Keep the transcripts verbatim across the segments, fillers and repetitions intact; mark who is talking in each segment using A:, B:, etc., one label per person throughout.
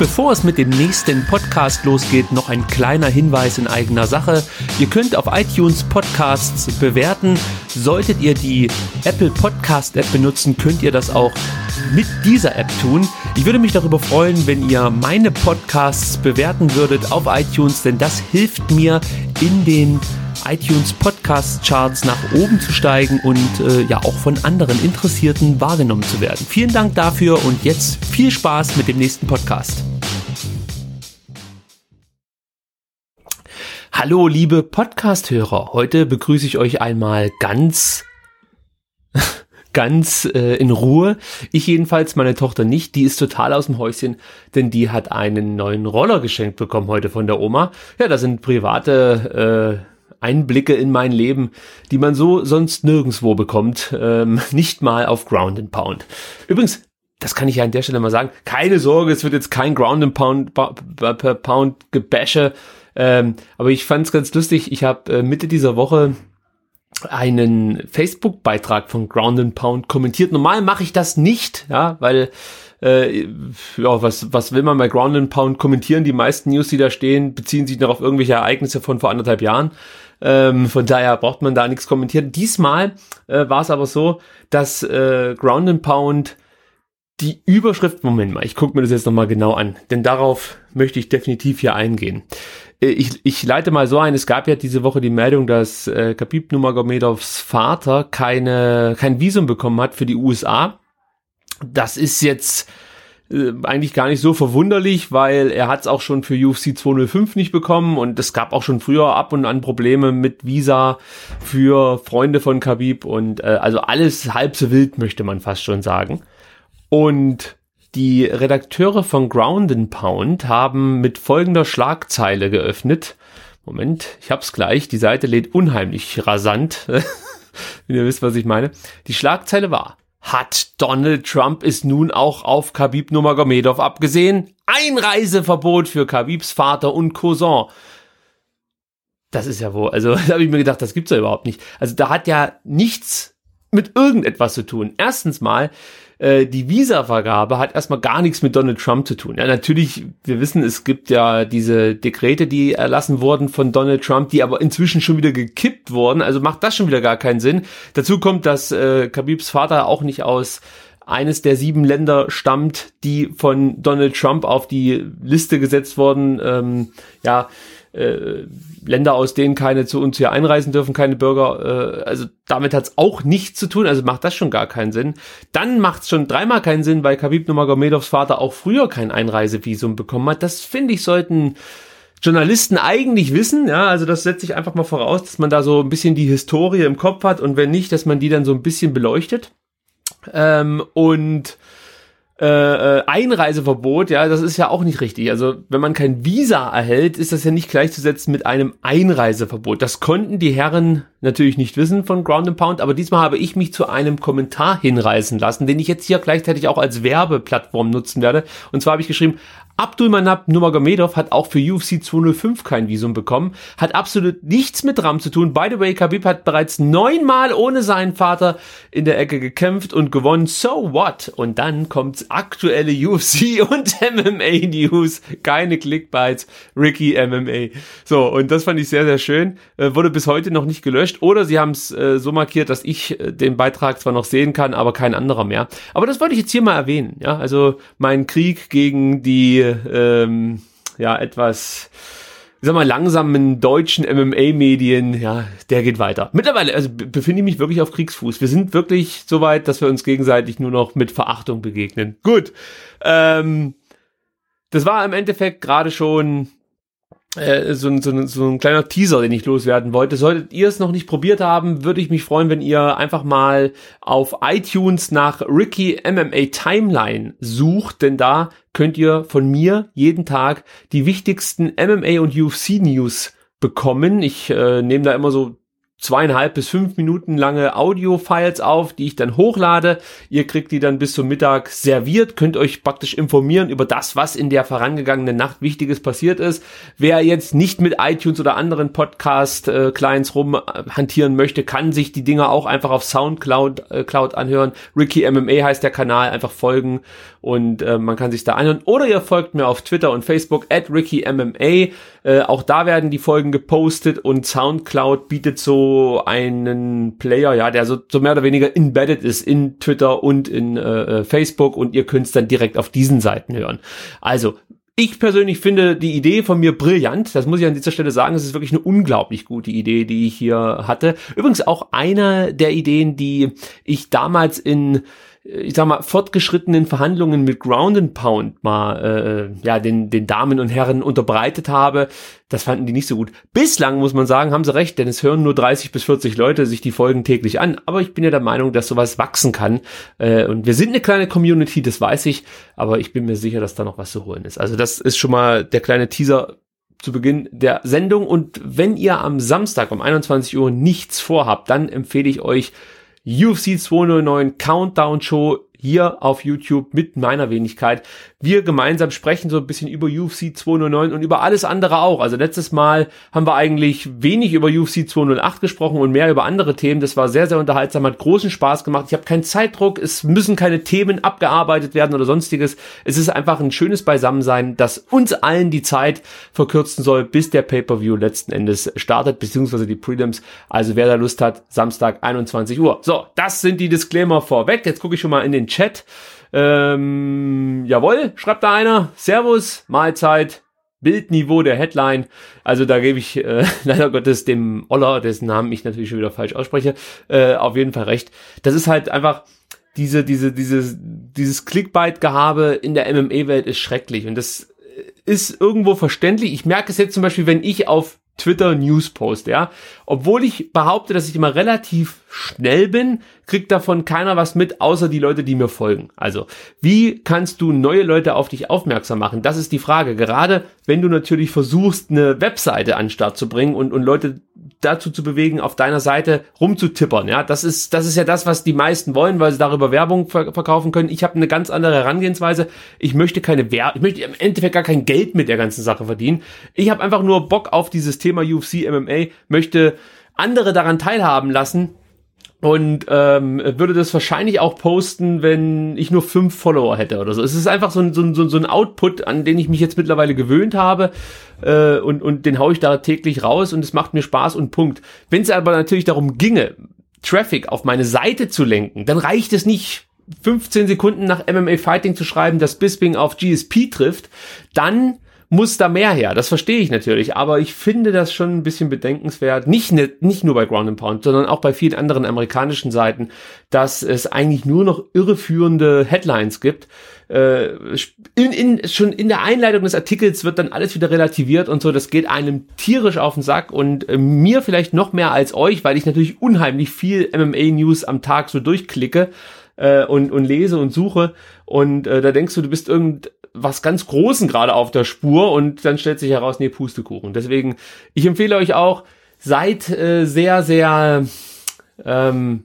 A: Bevor es mit dem nächsten Podcast losgeht, noch ein kleiner Hinweis in eigener Sache. Ihr könnt auf iTunes Podcasts bewerten. Solltet ihr die Apple Podcast App benutzen, könnt ihr das auch mit dieser App tun. Ich würde mich darüber freuen, wenn ihr meine Podcasts bewerten würdet auf iTunes, denn das hilft mir in den iTunes Podcast Charts nach oben zu steigen und äh, ja auch von anderen Interessierten wahrgenommen zu werden. Vielen Dank dafür und jetzt viel Spaß mit dem nächsten Podcast. Hallo liebe Podcast-Hörer, heute begrüße ich euch einmal ganz, ganz äh, in Ruhe. Ich jedenfalls, meine Tochter nicht, die ist total aus dem Häuschen, denn die hat einen neuen Roller geschenkt bekommen heute von der Oma. Ja, das sind private äh, Einblicke in mein Leben, die man so sonst nirgendwo bekommt, ähm, nicht mal auf Ground and Pound. Übrigens, das kann ich ja an der Stelle mal sagen, keine Sorge, es wird jetzt kein Ground and Pound per Pound Gebäsche, ähm, aber ich fand es ganz lustig, ich habe äh, Mitte dieser Woche einen Facebook-Beitrag von Ground and Pound kommentiert. Normal mache ich das nicht, ja, weil äh, ja, was was will man bei Ground and Pound kommentieren? Die meisten News, die da stehen, beziehen sich noch auf irgendwelche Ereignisse von vor anderthalb Jahren. Ähm, von daher braucht man da nichts kommentieren. Diesmal äh, war es aber so, dass äh, Ground and Pound die Überschrift, Moment mal, ich gucke mir das jetzt nochmal genau an, denn darauf möchte ich definitiv hier eingehen. Äh, ich, ich leite mal so ein, es gab ja diese Woche die Meldung, dass äh, Khabib Nurmagomedovs Vater keine kein Visum bekommen hat für die U S A. Das ist jetzt äh, eigentlich gar nicht so verwunderlich, weil er hat es auch schon für U F C zweihundertfünf nicht bekommen und es gab auch schon früher ab und an Probleme mit Visa für Freunde von Khabib und äh, also alles halb so wild, möchte man fast schon sagen. Und die Redakteure von Ground and Pound haben mit folgender Schlagzeile geöffnet. Moment, ich hab's gleich, die Seite lädt unheimlich rasant, wenn ihr wisst, was ich meine. Die Schlagzeile war: Hat Donald Trump es nun auch auf Khabib Nurmagomedov abgesehen? Einreiseverbot für Khabibs Vater und Cousin. Das ist ja wohl, also da habe ich mir gedacht, das gibt's ja überhaupt nicht. Also da hat ja nichts mit irgendetwas zu tun. Erstens mal, äh, die Visavergabe hat erstmal gar nichts mit Donald Trump zu tun. Ja, natürlich, wir wissen, es gibt ja diese Dekrete, die erlassen wurden von Donald Trump, die aber inzwischen schon wieder gekippt wurden. Also macht das schon wieder gar keinen Sinn. Dazu kommt, dass äh, Khabibs Vater auch nicht aus eines der sieben Länder stammt, die von Donald Trump auf die Liste gesetzt wurden. Ähm, ja, Äh, Länder, aus denen keine zu uns hier einreisen dürfen, keine Bürger, äh, also damit hat's auch nichts zu tun, also macht das schon gar keinen Sinn. Dann macht's schon dreimal keinen Sinn, weil Khabib Nurmagomedovs Vater auch früher kein Einreisevisum bekommen hat. Das, finde ich, sollten Journalisten eigentlich wissen, ja, also das setze ich einfach mal voraus, dass man da so ein bisschen die Historie im Kopf hat und wenn nicht, dass man die dann so ein bisschen beleuchtet. Ähm, und Äh, Einreiseverbot, ja, das ist ja auch nicht richtig. Also wenn man kein Visa erhält, ist das ja nicht gleichzusetzen mit einem Einreiseverbot. Das konnten die Herren natürlich nicht wissen von Ground and Pound, aber diesmal habe ich mich zu einem Kommentar hinreißen lassen, den ich jetzt hier gleichzeitig auch als Werbeplattform nutzen werde. Und zwar habe ich geschrieben: Abdulmanap Nurmagomedov hat auch für U F C zweihundertfünf kein Visum bekommen, hat absolut nichts mit Ram zu tun. By the way, Khabib hat bereits neunmal ohne seinen Vater in der Ecke gekämpft und gewonnen. So what? Und dann kommt aktuelle U F C und M M A News. Keine Clickbites. Ricky M M A. So, und das fand ich sehr, sehr schön. Äh, wurde bis heute noch nicht gelöscht. Oder sie haben es äh, so markiert, dass ich äh, den Beitrag zwar noch sehen kann, aber kein anderer mehr. Aber das wollte ich jetzt hier mal erwähnen. Ja, also mein Krieg gegen die ähm, ja, etwas, ich sag mal, langsamen deutschen M M A-Medien, ja, der geht weiter. Mittlerweile, also b- befinde ich mich wirklich auf Kriegsfuß. Wir sind wirklich so weit, dass wir uns gegenseitig nur noch mit Verachtung begegnen. Gut, ähm, das war im Endeffekt gerade schon äh, so, ein, so, ein, so ein kleiner Teaser, den ich loswerden wollte. Solltet ihr es noch nicht probiert haben, würde ich mich freuen, wenn ihr einfach mal auf iTunes nach Ricky M M A Timeline sucht, denn da könnt ihr von mir jeden Tag die wichtigsten M M A und U F C News bekommen. Ich äh, nehme da immer so zweieinhalb bis fünf Minuten lange Audio-Files auf, die ich dann hochlade. Ihr kriegt die dann bis zum Mittag serviert, könnt euch praktisch informieren über das, was in der vorangegangenen Nacht Wichtiges passiert ist. Wer jetzt nicht mit iTunes oder anderen Podcast-Clients rumhantieren möchte, kann sich die Dinger auch einfach auf Soundcloud äh, Cloud anhören. Ricky M M A heißt der Kanal, einfach folgen und äh, man kann sich da anhören. Oder ihr folgt mir auf Twitter und Facebook at Ricky M M A. Äh, auch da werden die Folgen gepostet und Soundcloud bietet so einen Player, ja, der so, so mehr oder weniger embedded ist in Twitter und in äh, Facebook und ihr könnt es dann direkt auf diesen Seiten hören. Also, ich persönlich finde die Idee von mir brillant. Das muss ich an dieser Stelle sagen. Es ist wirklich eine unglaublich gute Idee, die ich hier hatte. Übrigens auch eine der Ideen, die ich damals in, ich sag mal, fortgeschrittenen Verhandlungen mit Ground and Pound mal äh, ja den den Damen und Herren unterbreitet habe. Das fanden die nicht so gut. Bislang muss man sagen, haben sie recht, denn es hören nur dreißig bis vierzig Leute sich die Folgen täglich an. Aber ich bin ja der Meinung, dass sowas wachsen kann. Äh, und wir sind eine kleine Community, das weiß ich. Aber ich bin mir sicher, dass da noch was zu holen ist. Also das ist schon mal der kleine Teaser zu Beginn der Sendung. Und wenn ihr am Samstag um einundzwanzig Uhr nichts vorhabt, dann empfehle ich euch U F C zweihundertneun Countdown Show hier auf YouTube mit meiner Wenigkeit. Wir gemeinsam sprechen so ein bisschen über U F C zweihundertneun und über alles andere auch. Also letztes Mal haben wir eigentlich wenig über U F C zweihundertacht gesprochen und mehr über andere Themen. Das war sehr, sehr unterhaltsam, hat großen Spaß gemacht. Ich habe keinen Zeitdruck, es müssen keine Themen abgearbeitet werden oder sonstiges. Es ist einfach ein schönes Beisammensein, das uns allen die Zeit verkürzen soll, bis der Pay-Per-View letzten Endes startet, beziehungsweise die Prelims. Also wer da Lust hat, Samstag einundzwanzig Uhr. So, das sind die Disclaimer vorweg. Jetzt gucke ich schon mal in den Chat. Ähm, jawohl, schreibt da einer. Servus, Mahlzeit, Bildniveau der Headline. Also da gebe ich äh, leider Gottes dem Oller, dessen Namen ich natürlich schon wieder falsch ausspreche, äh, auf jeden Fall recht. Das ist halt einfach diese, diese, dieses, dieses Clickbait-Gehabe in der M M A-Welt ist schrecklich und das ist irgendwo verständlich. Ich merke es jetzt zum Beispiel, wenn ich auf Twitter News post, ja. Obwohl ich behaupte, dass ich immer relativ schnell bin, kriegt davon keiner was mit, außer die Leute, die mir folgen. Also, wie kannst du neue Leute auf dich aufmerksam machen? Das ist die Frage. Gerade wenn du natürlich versuchst, eine Webseite an den Start zu bringen und, und Leute dazu zu bewegen, auf deiner Seite rumzutippern, ja. Das ist, das ist ja das, was die meisten wollen, weil sie darüber Werbung ver- verkaufen können. Ich habe eine ganz andere Herangehensweise. Ich möchte keine Werbung, ich möchte im Endeffekt gar kein Geld mit der ganzen Sache verdienen. Ich habe einfach nur Bock auf dieses Thema U F C, M M A, möchte andere daran teilhaben lassen und ähm, würde das wahrscheinlich auch posten, wenn ich nur fünf Follower hätte oder so. Es ist einfach so ein, so ein, so ein Output, an den ich mich jetzt mittlerweile gewöhnt habe äh, und, und den haue ich da täglich raus und es macht mir Spaß und Punkt. Wenn es aber natürlich darum ginge, Traffic auf meine Seite zu lenken, dann reicht es nicht, fünfzehn Sekunden nach M M A Fighting zu schreiben, dass Bisping auf G S P trifft, dann muss da mehr her. Das verstehe ich natürlich, aber ich finde das schon ein bisschen bedenkenswert, nicht, nicht nur bei Ground and Pound, sondern auch bei vielen anderen amerikanischen Seiten, dass es eigentlich nur noch irreführende Headlines gibt. In, in, schon in der Einleitung des Artikels wird dann alles wieder relativiert und so, das geht einem tierisch auf den Sack und äh, mir vielleicht noch mehr als euch, weil ich natürlich unheimlich viel M M A-News am Tag so durchklicke äh, und, und lese und suche und äh, da denkst du, du bist irgend was ganz Großen gerade auf der Spur und dann stellt sich heraus, nee, Pustekuchen. Deswegen, ich empfehle euch auch, seid äh, sehr, sehr ähm,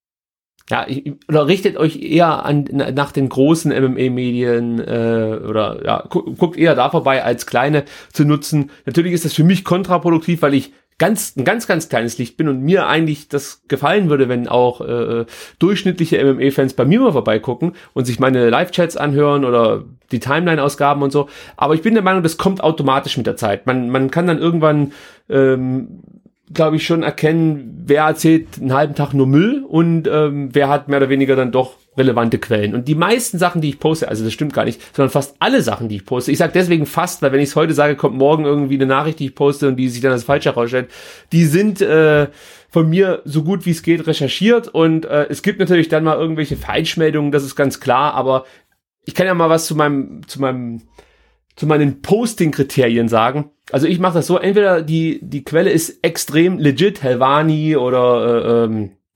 A: ja, ich, oder richtet euch eher an nach den großen M M A-Medien äh, oder ja, gu- guckt eher da vorbei, als kleine zu nutzen. Natürlich ist das für mich kontraproduktiv, weil ich ganz ein ganz, ganz kleines Licht bin und mir eigentlich das gefallen würde, wenn auch äh, durchschnittliche M M A-Fans bei mir mal vorbeigucken und sich meine Live-Chats anhören oder die Timeline-Ausgaben und so. Aber ich bin der Meinung, das kommt automatisch mit der Zeit. Man, man kann dann irgendwann, ähm, glaube ich, schon erkennen, wer erzählt einen halben Tag nur Müll und ähm, wer hat mehr oder weniger dann doch relevante Quellen. Und die meisten Sachen, die ich poste, also das stimmt gar nicht, sondern fast alle Sachen, die ich poste, ich sage deswegen fast, weil wenn ich es heute sage, kommt morgen irgendwie eine Nachricht, die ich poste und die sich dann als falsch herausstellt, die sind äh, von mir so gut wie es geht recherchiert und äh, es gibt natürlich dann mal irgendwelche Falschmeldungen, das ist ganz klar, aber ich kann ja mal was zu meinem, zu meinem, zu meinen Posting-Kriterien sagen. Also ich mache das so, entweder die die Quelle ist extrem legit, Helvani oder äh, ähm,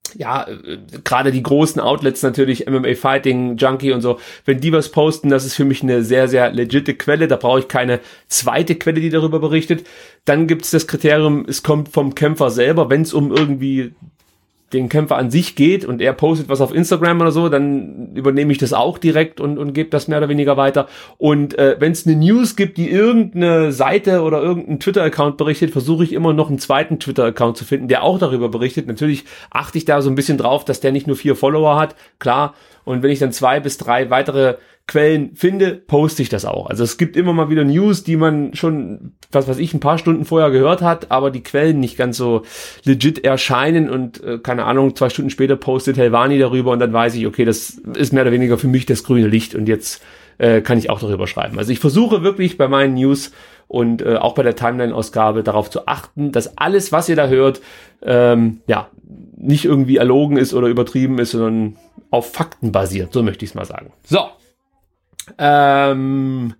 A: ja, äh, gerade die großen Outlets natürlich, M M A Fighting, Junkie und so, wenn die was posten, das ist für mich eine sehr, sehr legitime Quelle, da brauche ich keine zweite Quelle, die darüber berichtet. Dann gibt es das Kriterium, es kommt vom Kämpfer selber, wenn es um irgendwie den Kämpfer an sich geht und er postet was auf Instagram oder so, dann übernehme ich das auch direkt und, und gebe das mehr oder weniger weiter. Und äh, wenn es eine News gibt, die irgendeine Seite oder irgendein Twitter-Account berichtet, versuche ich immer noch einen zweiten Twitter-Account zu finden, der auch darüber berichtet. Natürlich achte ich da so ein bisschen drauf, dass der nicht nur vier Follower hat, klar. Und wenn ich dann zwei bis drei weitere Quellen finde, poste ich das auch. Also es gibt immer mal wieder News, die man schon, was weiß ich, ein paar Stunden vorher gehört hat, aber die Quellen nicht ganz so legit erscheinen und äh, keine Ahnung, zwei Stunden später postet Helvani darüber und dann weiß ich, okay, das ist mehr oder weniger für mich das grüne Licht und jetzt äh, kann ich auch darüber schreiben. Also ich versuche wirklich bei meinen News und äh, auch bei der Timeline-Ausgabe darauf zu achten, dass alles, was ihr da hört, ähm, ja, nicht irgendwie erlogen ist oder übertrieben ist, sondern auf Fakten basiert, so möchte ich es mal sagen. So. Ähm,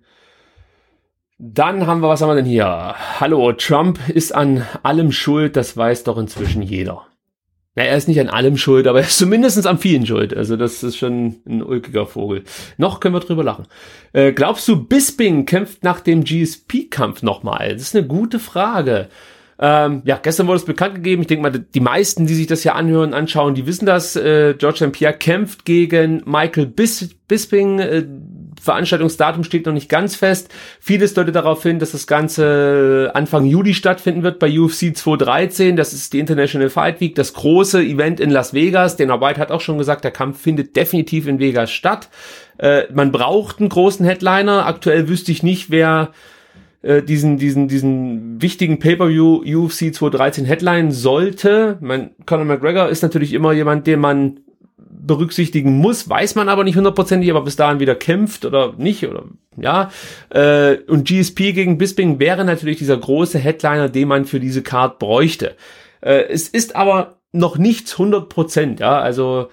A: dann haben wir, was haben wir denn hier? Hallo, Trump ist an allem schuld, das weiß doch inzwischen jeder. Ja, er ist nicht an allem schuld, aber er ist zumindest an vielen schuld. Also das ist schon ein ulkiger Vogel. Noch können wir drüber lachen. Äh, glaubst du, Bisping kämpft nach dem G S P-Kampf nochmal? Das ist eine gute Frage. Ähm, ja, gestern wurde es bekannt gegeben. Ich denke mal, die meisten, die sich das hier anhören, anschauen, die wissen das. Äh, George Saint Pierre kämpft gegen Michael Bis- Bisping. Äh, Veranstaltungsdatum steht noch nicht ganz fest. Vieles deutet darauf hin, dass das Ganze Anfang Juli stattfinden wird bei U F C zweihundertdreizehn. Das ist die International Fight Week, das große Event in Las Vegas. Dana White hat auch schon gesagt, der Kampf findet definitiv in Vegas statt. Äh, man braucht einen großen Headliner. Aktuell wüsste ich nicht, wer äh, diesen diesen diesen wichtigen Pay-Per-View U F C zweihundertdreizehn Headline sollte. Man, Conor McGregor ist natürlich immer jemand, den man berücksichtigen muss, weiß man aber nicht hundertprozentig, aber bis dahin wieder kämpft oder nicht, oder ja. Äh, und G S P gegen Bisping wäre natürlich dieser große Headliner, den man für diese Card bräuchte. Äh, es ist aber noch nichts hundert Prozent, ja, also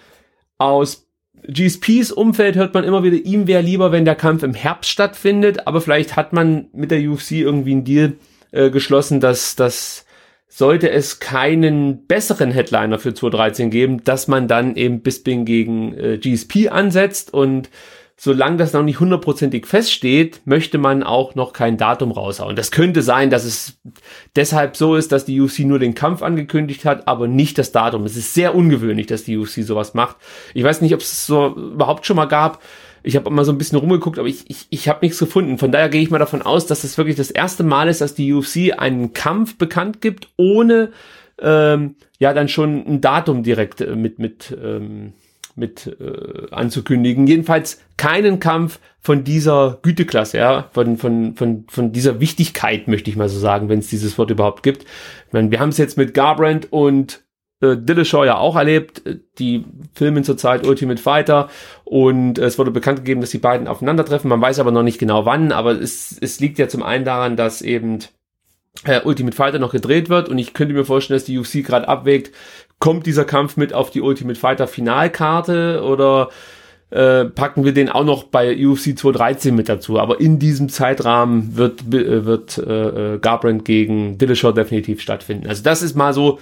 A: aus G S Ps Umfeld hört man immer wieder, ihm wäre lieber, wenn der Kampf im Herbst stattfindet, aber vielleicht hat man mit der U F C irgendwie einen Deal äh, geschlossen, dass das sollte es keinen besseren Headliner für zweihundertdreizehn geben, dass man dann eben Bisping gegen äh, G S P ansetzt und solange das noch nicht hundertprozentig feststeht, möchte man auch noch kein Datum raushauen. Das könnte sein, dass es deshalb so ist, dass die U F C nur den Kampf angekündigt hat, aber nicht das Datum. Es ist sehr ungewöhnlich, dass die U F C sowas macht. Ich weiß nicht, ob es so überhaupt schon mal gab. Ich habe mal so ein bisschen rumgeguckt, aber ich, ich, ich habe nichts gefunden. Von daher gehe ich mal davon aus, dass das wirklich das erste Mal ist, dass die U F C einen Kampf bekannt gibt, ohne ähm, ja dann schon ein Datum direkt äh, mit mit ähm, mit äh, anzukündigen. Jedenfalls keinen Kampf von dieser Güteklasse, ja, von von von von dieser Wichtigkeit, möchte ich mal so sagen, wenn es dieses Wort überhaupt gibt. Ich meine, wir haben es jetzt mit Garbrandt und äh, Dillashaw ja auch erlebt. Die filmen zurzeit Ultimate Fighter und es wurde bekannt gegeben, dass die beiden aufeinandertreffen. Man weiß aber noch nicht genau wann, aber es es liegt ja zum einen daran, dass eben äh, Ultimate Fighter noch gedreht wird und ich könnte mir vorstellen, dass die U F C gerade abwägt, kommt dieser Kampf mit auf die Ultimate Fighter Finalkarte oder äh, packen wir den auch noch bei U F C zweihundertdreizehn mit dazu. Aber in diesem Zeitrahmen wird äh, wird äh, Garbrandt gegen Dillashaw definitiv stattfinden. Also das ist mal so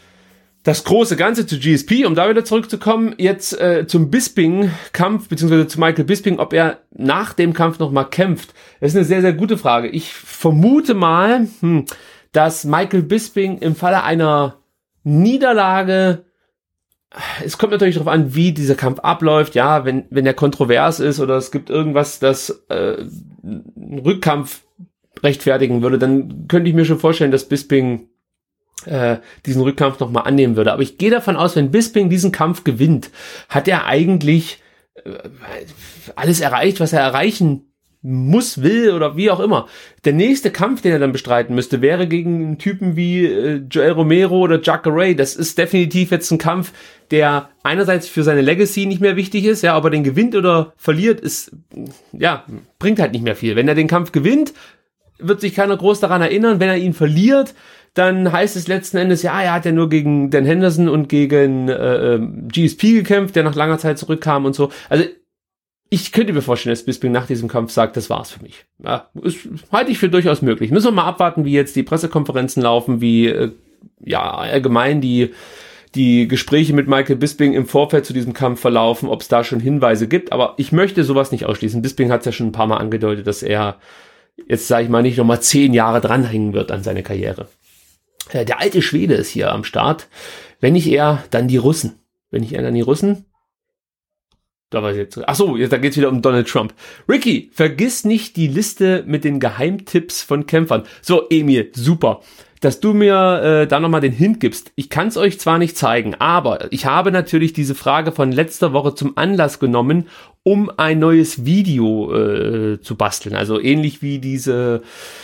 A: das große Ganze zu G S P, um da wieder zurückzukommen. Jetzt äh, zum Bisping-Kampf, beziehungsweise zu Michael Bisping, ob er nach dem Kampf nochmal kämpft. Das ist eine sehr, sehr gute Frage. Ich vermute mal, hm, dass Michael Bisping im Falle einer Niederlage, es kommt natürlich darauf an, wie dieser Kampf abläuft, ja, wenn wenn der kontrovers ist oder es gibt irgendwas, das äh, einen Rückkampf rechtfertigen würde, dann könnte ich mir schon vorstellen, dass Bisping äh, diesen Rückkampf nochmal annehmen würde. Aber ich gehe davon aus, wenn Bisping diesen Kampf gewinnt, hat er eigentlich äh, alles erreicht, was er erreichen muss, will oder wie auch immer. Der nächste Kampf, den er dann bestreiten müsste, wäre gegen einen Typen wie äh, Joel Romero oder Jacare Ray. Das ist definitiv jetzt ein Kampf, der einerseits für seine Legacy nicht mehr wichtig ist, ja, aber den gewinnt oder verliert, ist, ja, bringt halt nicht mehr viel. Wenn er den Kampf gewinnt, wird sich keiner groß daran erinnern. Wenn er ihn verliert, dann heißt es letzten Endes, ja, er hat ja nur gegen Dan Henderson und gegen äh, G S P gekämpft, der nach langer Zeit zurückkam und so. Also ich könnte mir vorstellen, dass Bisping nach diesem Kampf sagt, das war's für mich. Ja, ist, halte ich für durchaus möglich. Müssen wir mal abwarten, wie jetzt die Pressekonferenzen laufen, wie äh, ja allgemein die die Gespräche mit Michael Bisping im Vorfeld zu diesem Kampf verlaufen, ob es da schon Hinweise gibt. Aber ich möchte sowas nicht ausschließen. Bisping hat es ja schon ein paar Mal angedeutet, dass er jetzt, sage ich mal, nicht nochmal zehn Jahre dranhängen wird an seine Karriere. Äh, der alte Schwede ist hier am Start. Wenn nicht er, dann die Russen. Wenn nicht er, dann die Russen. Da war jetzt. Ach so, jetzt da geht's wieder um Donald Trump. Ricky, vergiss nicht die Liste mit den Geheimtipps von Kämpfern. So, Emil, super, dass du mir äh, da nochmal den Hint gibst. Ich kann es euch zwar nicht zeigen, aber ich habe natürlich diese Frage von letzter Woche zum Anlass genommen, um ein neues Video äh, zu basteln. Also ähnlich wie diese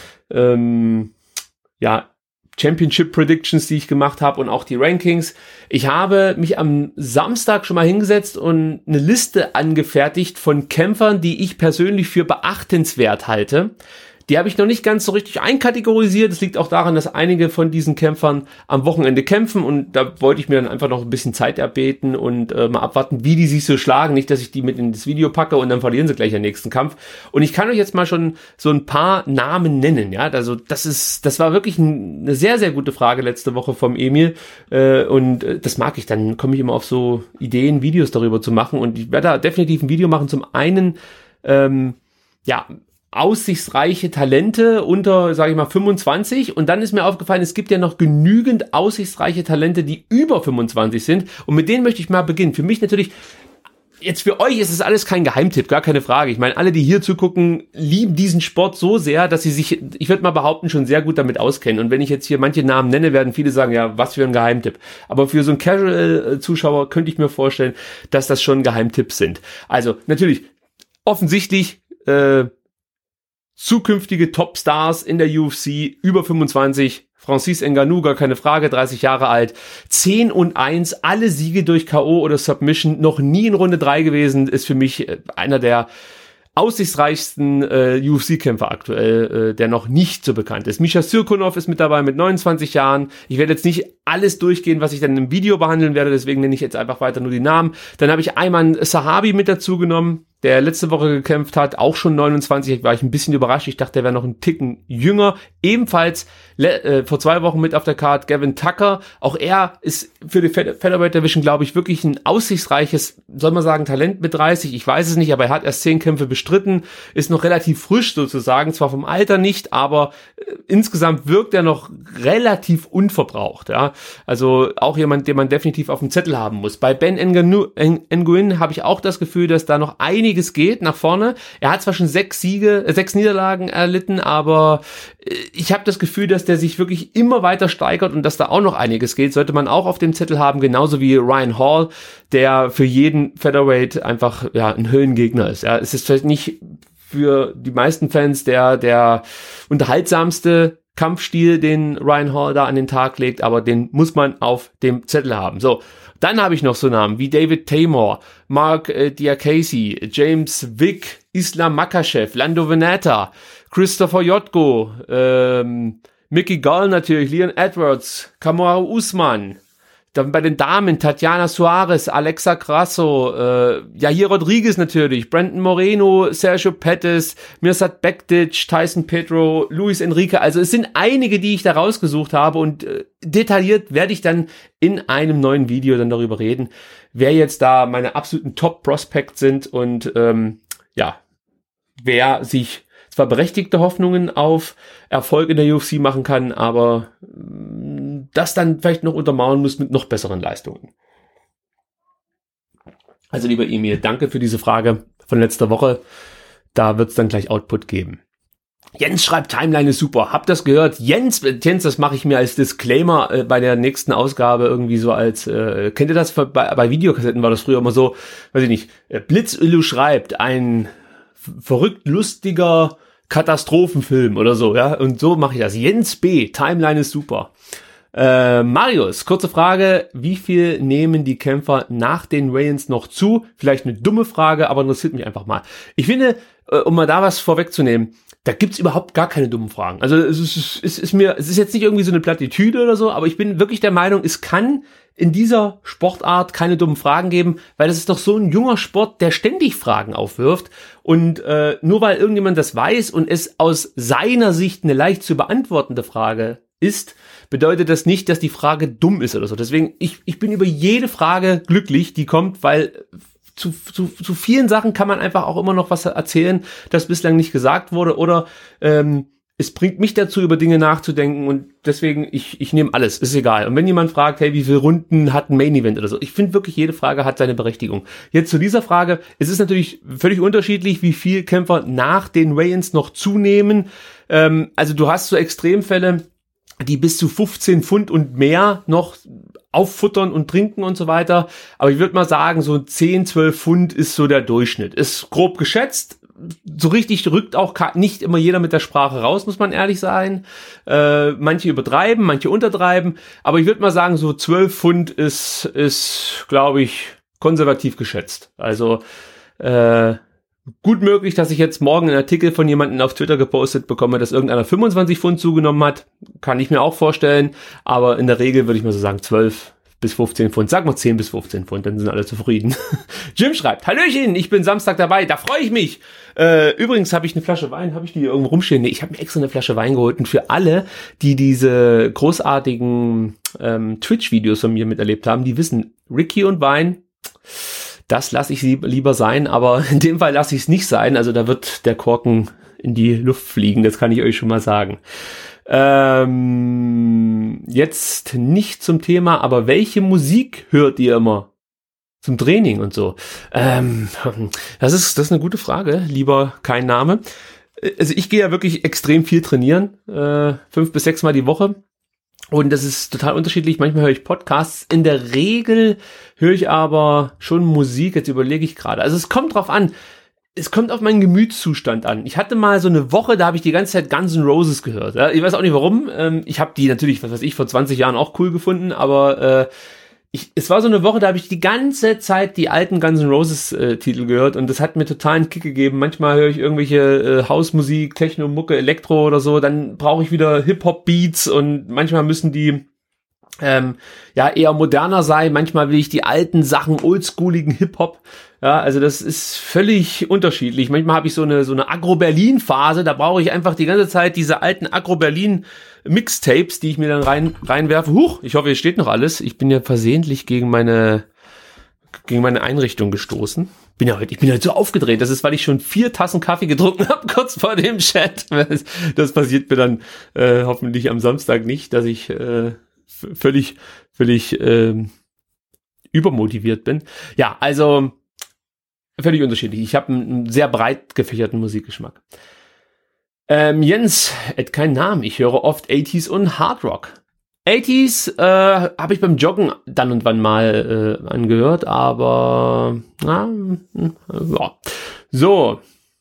A: ähm, ja Championship Predictions, die ich gemacht habe und auch die Rankings. Ich habe mich am Samstag schon mal hingesetzt und eine Liste angefertigt von Kämpfern, die ich persönlich für beachtenswert halte. Die habe ich noch nicht ganz so richtig einkategorisiert. Das liegt auch daran, dass einige von diesen Kämpfern am Wochenende kämpfen und da wollte ich mir dann einfach noch ein bisschen Zeit erbeten und äh, mal abwarten, wie die sich so schlagen. Nicht, dass ich die mit in das Video packe und dann verlieren sie gleich den nächsten Kampf. Und ich kann euch jetzt mal schon so ein paar Namen nennen. Ja, also das ist, das war wirklich ein, eine sehr, sehr gute Frage letzte Woche vom Emil äh, und äh, das mag ich. Dann komme ich immer auf so Ideen, Videos darüber zu machen und ich werde da definitiv ein Video machen. Zum einen, ähm, ja, aussichtsreiche Talente unter, sage ich mal, fünfundzwanzig und dann ist mir aufgefallen, es gibt ja noch genügend aussichtsreiche Talente, die über fünfundzwanzig sind und mit denen möchte ich mal beginnen. Für mich natürlich, jetzt für euch ist es alles kein Geheimtipp, gar keine Frage. Ich meine, alle, die hier zugucken, lieben diesen Sport so sehr, dass sie sich, ich würde mal behaupten, schon sehr gut damit auskennen und wenn ich jetzt hier manche Namen nenne, werden viele sagen, ja, was für ein Geheimtipp. Aber für so einen Casual-Zuschauer könnte ich mir vorstellen, dass das schon Geheimtipps sind. Also, natürlich, offensichtlich, äh, zukünftige Topstars in der U F C, über fünfundzwanzig, Francis Ngannou, gar keine Frage, dreißig Jahre alt, zehn und eins, alle Siege durch K O oder Submission, noch nie in Runde drei gewesen, ist für mich einer der aussichtsreichsten äh, U F C-Kämpfer aktuell, äh, der noch nicht so bekannt ist. Misha Cirkunov ist mit dabei mit neunundzwanzig Jahren. Ich werde jetzt nicht alles durchgehen, was ich dann im Video behandeln werde, deswegen nenne ich jetzt einfach weiter nur die Namen. Dann habe ich Ayman Sahabi mit dazu genommen, der letzte Woche gekämpft hat, auch schon neunundzwanzig, war ich ein bisschen überrascht, ich dachte, der wäre noch einen Ticken jünger. Ebenfalls le- äh, vor zwei Wochen mit auf der Card Gavin Tucker, auch er ist für die Featherweight Division, glaube ich, wirklich ein aussichtsreiches, soll man sagen, Talent mit dreißig, ich weiß es nicht, aber er hat erst zehn Kämpfe bestritten, ist noch relativ frisch sozusagen, zwar vom Alter nicht, aber äh, insgesamt wirkt er noch relativ unverbraucht, ja, also auch jemand, den man definitiv auf dem Zettel haben muss. Bei Ben Nguyen habe ich auch das Gefühl, dass da noch einige geht nach vorne. Er hat zwar schon sechs Siege, äh, sechs Niederlagen erlitten, aber äh, ich habe das Gefühl, dass der sich wirklich immer weiter steigert und dass da auch noch einiges geht. Sollte man auch auf dem Zettel haben, genauso wie Ryan Hall, der für jeden Featherweight einfach ja ein Höllengegner ist. Ja, es ist vielleicht nicht für die meisten Fans der der unterhaltsamste Kampfstil, den Ryan Hall da an den Tag legt, aber den muss man auf dem Zettel haben. So. Dann habe ich noch so Namen wie David Tamor, Mark äh, Diakasi, James Vick, Islam Makhachev, Lando Venata, Christopher Jotko, ähm, Mickey Gall natürlich, Leon Edwards, Kamaru Usman. Dann bei den Damen Tatiana Suarez, Alexa Grasso, äh, Yair Rodriguez natürlich, Brandon Moreno, Sergio Pettis, Mirsad Bektic, Tyson Pedro, Luis Enrique. Also es sind einige, die ich da rausgesucht habe und äh, detailliert werde ich dann in einem neuen Video dann darüber reden, wer jetzt da meine absoluten Top-Prospects sind und ähm, ja, wer sich zwar berechtigte Hoffnungen auf Erfolg in der U F C machen kann, aber das dann vielleicht noch untermauern muss mit noch besseren Leistungen. Also lieber Emil, danke für diese Frage von letzter Woche. Da wird es dann gleich Output geben. Jens schreibt, Timeline ist super. Habt das gehört? Jens, Jens, das mache ich mir als Disclaimer äh, bei der nächsten Ausgabe irgendwie so als, äh, kennt ihr das? Bei, bei Videokassetten war das früher immer so, weiß ich nicht, Blitzillu schreibt, ein verrückt lustiger Katastrophenfilm oder so, ja, und so mache ich das. Jens B., Timeline ist super. Äh, Marius, kurze Frage, wie viel nehmen die Kämpfer nach den Weigh-ins noch zu? Vielleicht eine dumme Frage, aber interessiert mich einfach mal. Ich finde, äh, um mal da was vorwegzunehmen, da gibt's überhaupt gar keine dummen Fragen. Also es ist, es ist mir, es ist jetzt nicht irgendwie so eine Plattitüde oder so, aber ich bin wirklich der Meinung, es kann in dieser Sportart keine dummen Fragen geben, weil das ist doch so ein junger Sport, der ständig Fragen aufwirft und äh, nur weil irgendjemand das weiß und es aus seiner Sicht eine leicht zu beantwortende Frage ist, bedeutet das nicht, dass die Frage dumm ist oder so. Deswegen, ich, ich bin über jede Frage glücklich, die kommt, weil zu, zu, zu vielen Sachen kann man einfach auch immer noch was erzählen, das bislang nicht gesagt wurde, oder ähm, es bringt mich dazu, über Dinge nachzudenken, und deswegen, ich, ich nehme alles, ist egal. Und wenn jemand fragt, hey, wie viele Runden hat ein Main Event oder so, ich finde wirklich, jede Frage hat seine Berechtigung. Jetzt zu dieser Frage, es ist natürlich völlig unterschiedlich, wie viel Kämpfer nach den Weigh-ins noch zunehmen. Ähm, also du hast so Extremfälle, die bis zu fünfzehn Pfund und mehr noch auffuttern und trinken und so weiter. Aber ich würde mal sagen, so zehn, zwölf Pfund ist so der Durchschnitt. Ist grob geschätzt. So richtig rückt auch nicht immer jeder mit der Sprache raus, muss man ehrlich sein. Äh, manche übertreiben, manche untertreiben. Aber ich würde mal sagen, so zwölf Pfund ist, ist, glaube ich, konservativ geschätzt. Also äh, gut möglich, dass ich jetzt morgen einen Artikel von jemandem auf Twitter gepostet bekomme, dass irgendeiner fünfundzwanzig Pfund zugenommen hat. Kann ich mir auch vorstellen. Aber in der Regel würde ich mal so sagen zwölf bis fünfzehn Pfund. Sag mal zehn bis fünfzehn Pfund, dann sind alle zufrieden. Jim schreibt, Hallöchen, ich bin Samstag dabei, da freue ich mich. Äh, übrigens habe ich eine Flasche Wein, habe ich die hier irgendwo rumstehen? Nee, ich habe mir extra eine Flasche Wein geholt. Und für alle, die diese großartigen ähm, Twitch-Videos von mir miterlebt haben, die wissen, Ricky und Wein, das lasse ich lieber sein, aber in dem Fall lasse ich es nicht sein. Also da wird der Korken in die Luft fliegen, das kann ich euch schon mal sagen. Ähm, jetzt nicht zum Thema, aber welche Musik hört ihr immer zum Training und so? Ähm, das ist, das ist eine gute Frage, lieber kein Name. Also ich gehe ja wirklich extrem viel trainieren, äh, fünf bis sechs Mal die Woche. Und das ist total unterschiedlich. Manchmal höre ich Podcasts. In der Regel höre ich aber schon Musik. Jetzt überlege ich gerade. Also es kommt drauf an. Es kommt auf meinen Gemütszustand an. Ich hatte mal so eine Woche, da habe ich die ganze Zeit Guns N' Roses gehört. Ja, ich weiß auch nicht warum. Ähm, ich habe die natürlich, was weiß ich, vor zwanzig Jahren auch cool gefunden, aber äh, ich, es war so eine Woche, da habe ich die ganze Zeit die alten Guns N' Roses äh, Titel gehört, und das hat mir total einen Kick gegeben. Manchmal höre ich irgendwelche äh, Hausmusik, Techno, Mucke, Elektro oder so, dann brauche ich wieder Hip-Hop-Beats, und manchmal müssen die ähm, ja eher moderner sein, manchmal will ich die alten Sachen, oldschooligen Hip-Hop. Ja, also das ist völlig unterschiedlich. Manchmal habe ich so eine so eine Agro-Berlin-Phase, da brauche ich einfach die ganze Zeit diese alten Agro-Berlin-Mixtapes, die ich mir dann rein reinwerfe. Huch, ich hoffe, hier steht noch alles. Ich bin ja versehentlich gegen meine gegen meine Einrichtung gestoßen. Bin ja heute, ich bin halt so aufgedreht. Das ist, weil ich schon vier Tassen Kaffee getrunken habe, kurz vor dem Chat. Das passiert mir dann äh, hoffentlich am Samstag nicht, dass ich äh, völlig, völlig äh, übermotiviert bin. Ja, also völlig unterschiedlich. Ich habe einen sehr breit gefächerten Musikgeschmack. Ähm, Jens, hat keinen Namen. Ich höre oft achtziger und Hard Rock. achtziger äh, habe ich beim Joggen dann und wann mal äh, angehört, aber na, ja. So.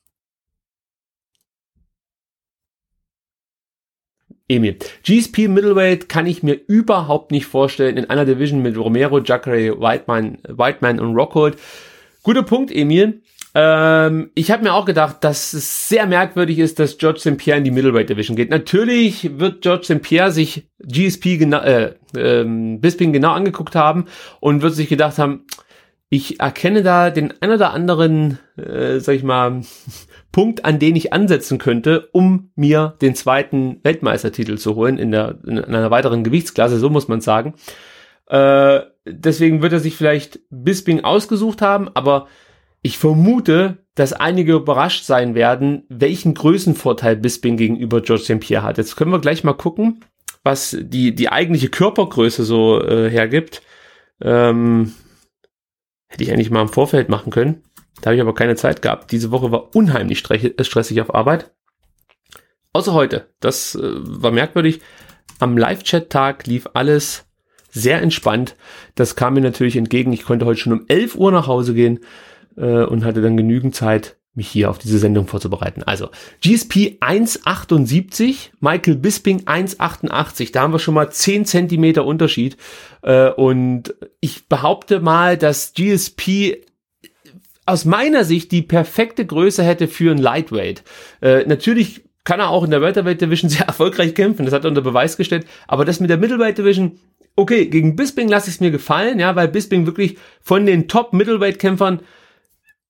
A: Emil. G S P Middleweight kann ich mir überhaupt nicht vorstellen in einer Division mit Romero, Jacare, Whiteman, Whiteman und Rockhold. Guter Punkt, Emil. Ähm, ich habe mir auch gedacht, dass es sehr merkwürdig ist, dass George Saint Pierre in die Middleweight Division geht. Natürlich wird George Saint Pierre sich G S P genau, äh, ähm, Bisping genau angeguckt haben und wird sich gedacht haben, ich erkenne da den ein oder anderen, äh, sag ich mal, Punkt, an den ich ansetzen könnte, um mir den zweiten Weltmeistertitel zu holen in der in einer weiteren Gewichtsklasse, so muss man sagen. Äh, deswegen wird er sich vielleicht Bisping ausgesucht haben, aber ich vermute, dass einige überrascht sein werden, welchen Größenvorteil Bisping gegenüber George Saint Pierre hat. Jetzt können wir gleich mal gucken, was die die eigentliche Körpergröße so äh, hergibt. Ähm, hätte ich eigentlich mal im Vorfeld machen können. Da habe ich aber keine Zeit gehabt. Diese Woche war unheimlich stressig auf Arbeit. Außer heute. Das äh, war merkwürdig. Am Live-Chat-Tag lief alles sehr entspannt. Das kam mir natürlich entgegen. Ich konnte heute schon um elf Uhr nach Hause gehen äh, und hatte dann genügend Zeit, mich hier auf diese Sendung vorzubereiten. Also G S P eins achtundsiebzig, Michael Bisping eins achtundachtzig. Da haben wir schon mal zehn Zentimeter Unterschied. Äh, und ich behaupte mal, dass G S P aus meiner Sicht die perfekte Größe hätte für ein Lightweight. Äh, natürlich kann er auch in der Welterweight Division sehr erfolgreich kämpfen, das hat er unter Beweis gestellt, aber das mit der Middleweight Division, okay, gegen Bisping lasse ich es mir gefallen, ja, weil Bisping wirklich von den Top Middleweight Kämpfern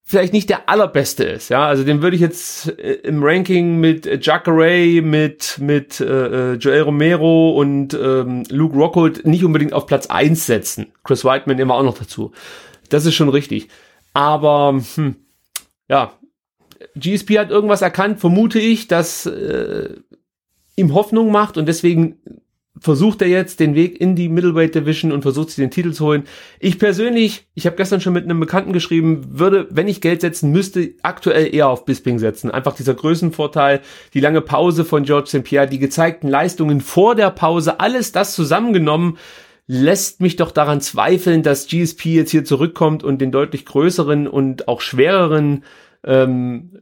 A: vielleicht nicht der allerbeste ist, ja, also den würde ich jetzt im Ranking mit Jacare, mit mit äh, Joel Romero und ähm, Luke Rockhold nicht unbedingt auf Platz eins setzen. Chris Weidman immer auch noch dazu. Das ist schon richtig. Aber hm, ja, G S P hat irgendwas erkannt, vermute ich, das äh, ihm Hoffnung macht und deswegen versucht er jetzt den Weg in die Middleweight Division und versucht sich den Titel zu holen. Ich persönlich, ich habe gestern schon mit einem Bekannten geschrieben, würde, wenn ich Geld setzen müsste, aktuell eher auf Bisping setzen. Einfach dieser Größenvorteil, die lange Pause von George Saint Pierre, die gezeigten Leistungen vor der Pause, alles das zusammengenommen, lässt mich doch daran zweifeln, dass G S P jetzt hier zurückkommt und den deutlich größeren und auch schwereren ähm,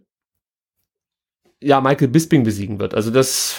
A: ja, Michael Bisping besiegen wird. Also das...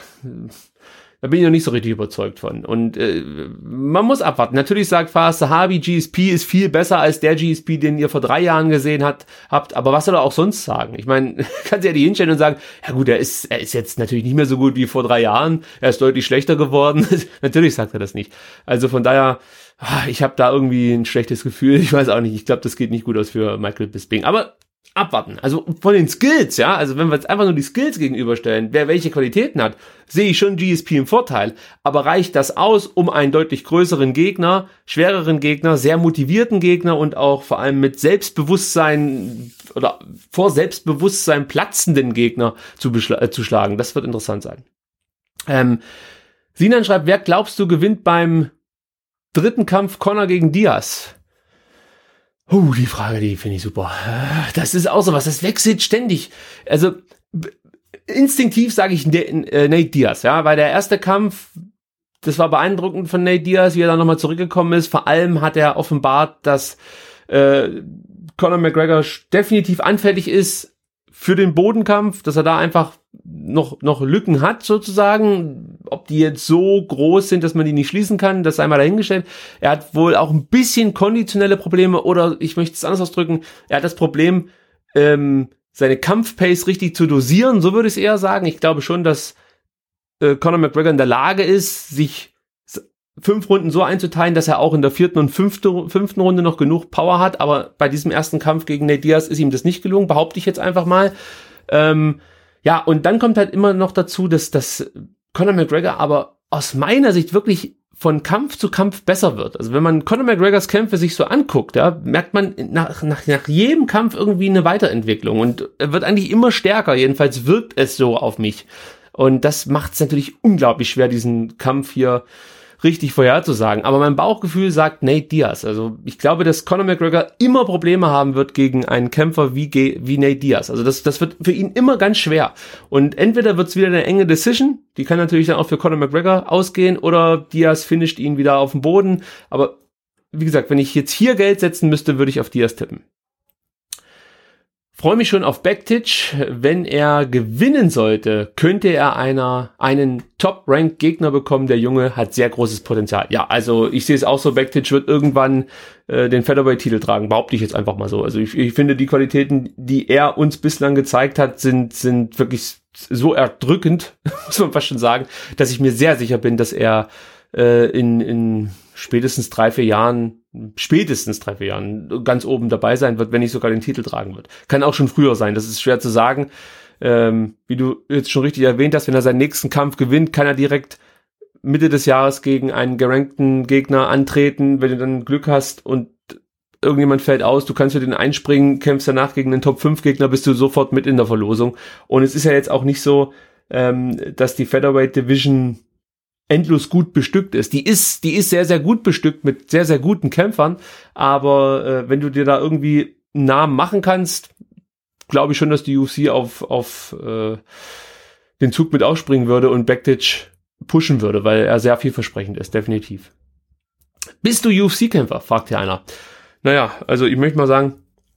A: Da bin ich noch nicht so richtig überzeugt von. Und äh, man muss abwarten. Natürlich sagt Fars Zahabi, G S P ist viel besser als der G S P, den ihr vor drei Jahren gesehen hat, habt. Aber was soll er auch sonst sagen? Ich meine, kann sie ja die hinstellen und sagen, ja gut, er ist, er ist jetzt natürlich nicht mehr so gut wie vor drei Jahren. Er ist deutlich schlechter geworden. Natürlich sagt er das nicht. Also von daher, ich habe da irgendwie ein schlechtes Gefühl. Ich weiß auch nicht. Ich glaube, das geht nicht gut aus für Michael Bisping. Aber abwarten. Also von den Skills, ja, also wenn wir jetzt einfach nur die Skills gegenüberstellen, wer welche Qualitäten hat, sehe ich schon G S P im Vorteil. Aber reicht das aus, um einen deutlich größeren Gegner, schwereren Gegner, sehr motivierten Gegner und auch vor allem mit Selbstbewusstsein oder vor Selbstbewusstsein platzenden Gegner zu, beschla- äh, zu schlagen? Das wird interessant sein. Ähm, Sinan schreibt, wer glaubst du gewinnt beim dritten Kampf Conor gegen Diaz? Oh, die Frage, die finde ich super. Das ist auch so was, das wechselt ständig. Also b- instinktiv sage ich äh, Nate Diaz, ja, weil der erste Kampf, das war beeindruckend von Nate Diaz, wie er dann nochmal zurückgekommen ist. Vor allem hat er offenbart, dass äh, Conor McGregor definitiv anfällig ist für den Bodenkampf, dass er da einfach noch noch Lücken hat sozusagen. Ob die jetzt so groß sind, dass man die nicht schließen kann, das sei mal dahingestellt. Er hat wohl auch ein bisschen konditionelle Probleme oder ich möchte es anders ausdrücken, er hat das Problem, ähm, seine Kampfpace richtig zu dosieren, so würde ich es eher sagen. Ich glaube schon, dass äh, Conor McGregor in der Lage ist, sich fünf Runden so einzuteilen, dass er auch in der vierten und fünfte, fünften Runde noch genug Power hat, aber bei diesem ersten Kampf gegen Nate Diaz ist ihm das nicht gelungen, behaupte ich jetzt einfach mal. Ähm, ja, und dann kommt halt immer noch dazu, dass, dass Conor McGregor aber aus meiner Sicht wirklich von Kampf zu Kampf besser wird. Also wenn man Conor McGregors Kämpfe sich so anguckt, ja, merkt man nach, nach, nach jedem Kampf irgendwie eine Weiterentwicklung und er wird eigentlich immer stärker, jedenfalls wirkt es so auf mich. Und das macht es natürlich unglaublich schwer, diesen Kampf hier richtig vorherzusagen. Aber mein Bauchgefühl sagt Nate Diaz. Also ich glaube, dass Conor McGregor immer Probleme haben wird gegen einen Kämpfer wie, wie Nate Diaz. Also das, das wird für ihn immer ganz schwer. Und entweder wird es wieder eine enge Decision, die kann natürlich dann auch für Conor McGregor ausgehen, oder Diaz finisht ihn wieder auf dem Boden. Aber wie gesagt, wenn ich jetzt hier Geld setzen müsste, würde ich auf Diaz tippen. Freue mich schon auf Bektic. Wenn er gewinnen sollte, könnte er einer einen Top-Ranked-Gegner bekommen. Der Junge hat sehr großes Potenzial. Ja, also ich sehe es auch so, Bektic wird irgendwann äh, den Featherweight-Titel tragen, behaupte ich jetzt einfach mal so. Also ich, ich finde, die Qualitäten, die er uns bislang gezeigt hat, sind sind wirklich so erdrückend, muss man fast schon sagen, dass ich mir sehr sicher bin, dass er äh, in in spätestens drei, vier Jahren, spätestens drei, vier Jahren ganz oben dabei sein wird, wenn nicht sogar den Titel tragen wird. Kann auch schon früher sein, das ist schwer zu sagen. Ähm, wie du jetzt schon richtig erwähnt hast, wenn er seinen nächsten Kampf gewinnt, kann er direkt Mitte des Jahres gegen einen gerankten Gegner antreten, wenn du dann Glück hast und irgendjemand fällt aus, du kannst für den einspringen, kämpfst danach gegen einen Top fünf Gegner, bist du sofort mit in der Verlosung. Und es ist ja jetzt auch nicht so, ähm, dass die Featherweight Division endlos gut bestückt ist. Die ist, die ist sehr, sehr gut bestückt mit sehr, sehr guten Kämpfern, aber äh, wenn du dir da irgendwie einen Namen machen kannst, glaube ich schon, dass die U F C auf, auf äh, den Zug mit aufspringen würde und Bektic pushen würde, weil er sehr vielversprechend ist, definitiv. Bist du U F C-Kämpfer? Fragt hier einer. Naja, also ich möchte mal sagen,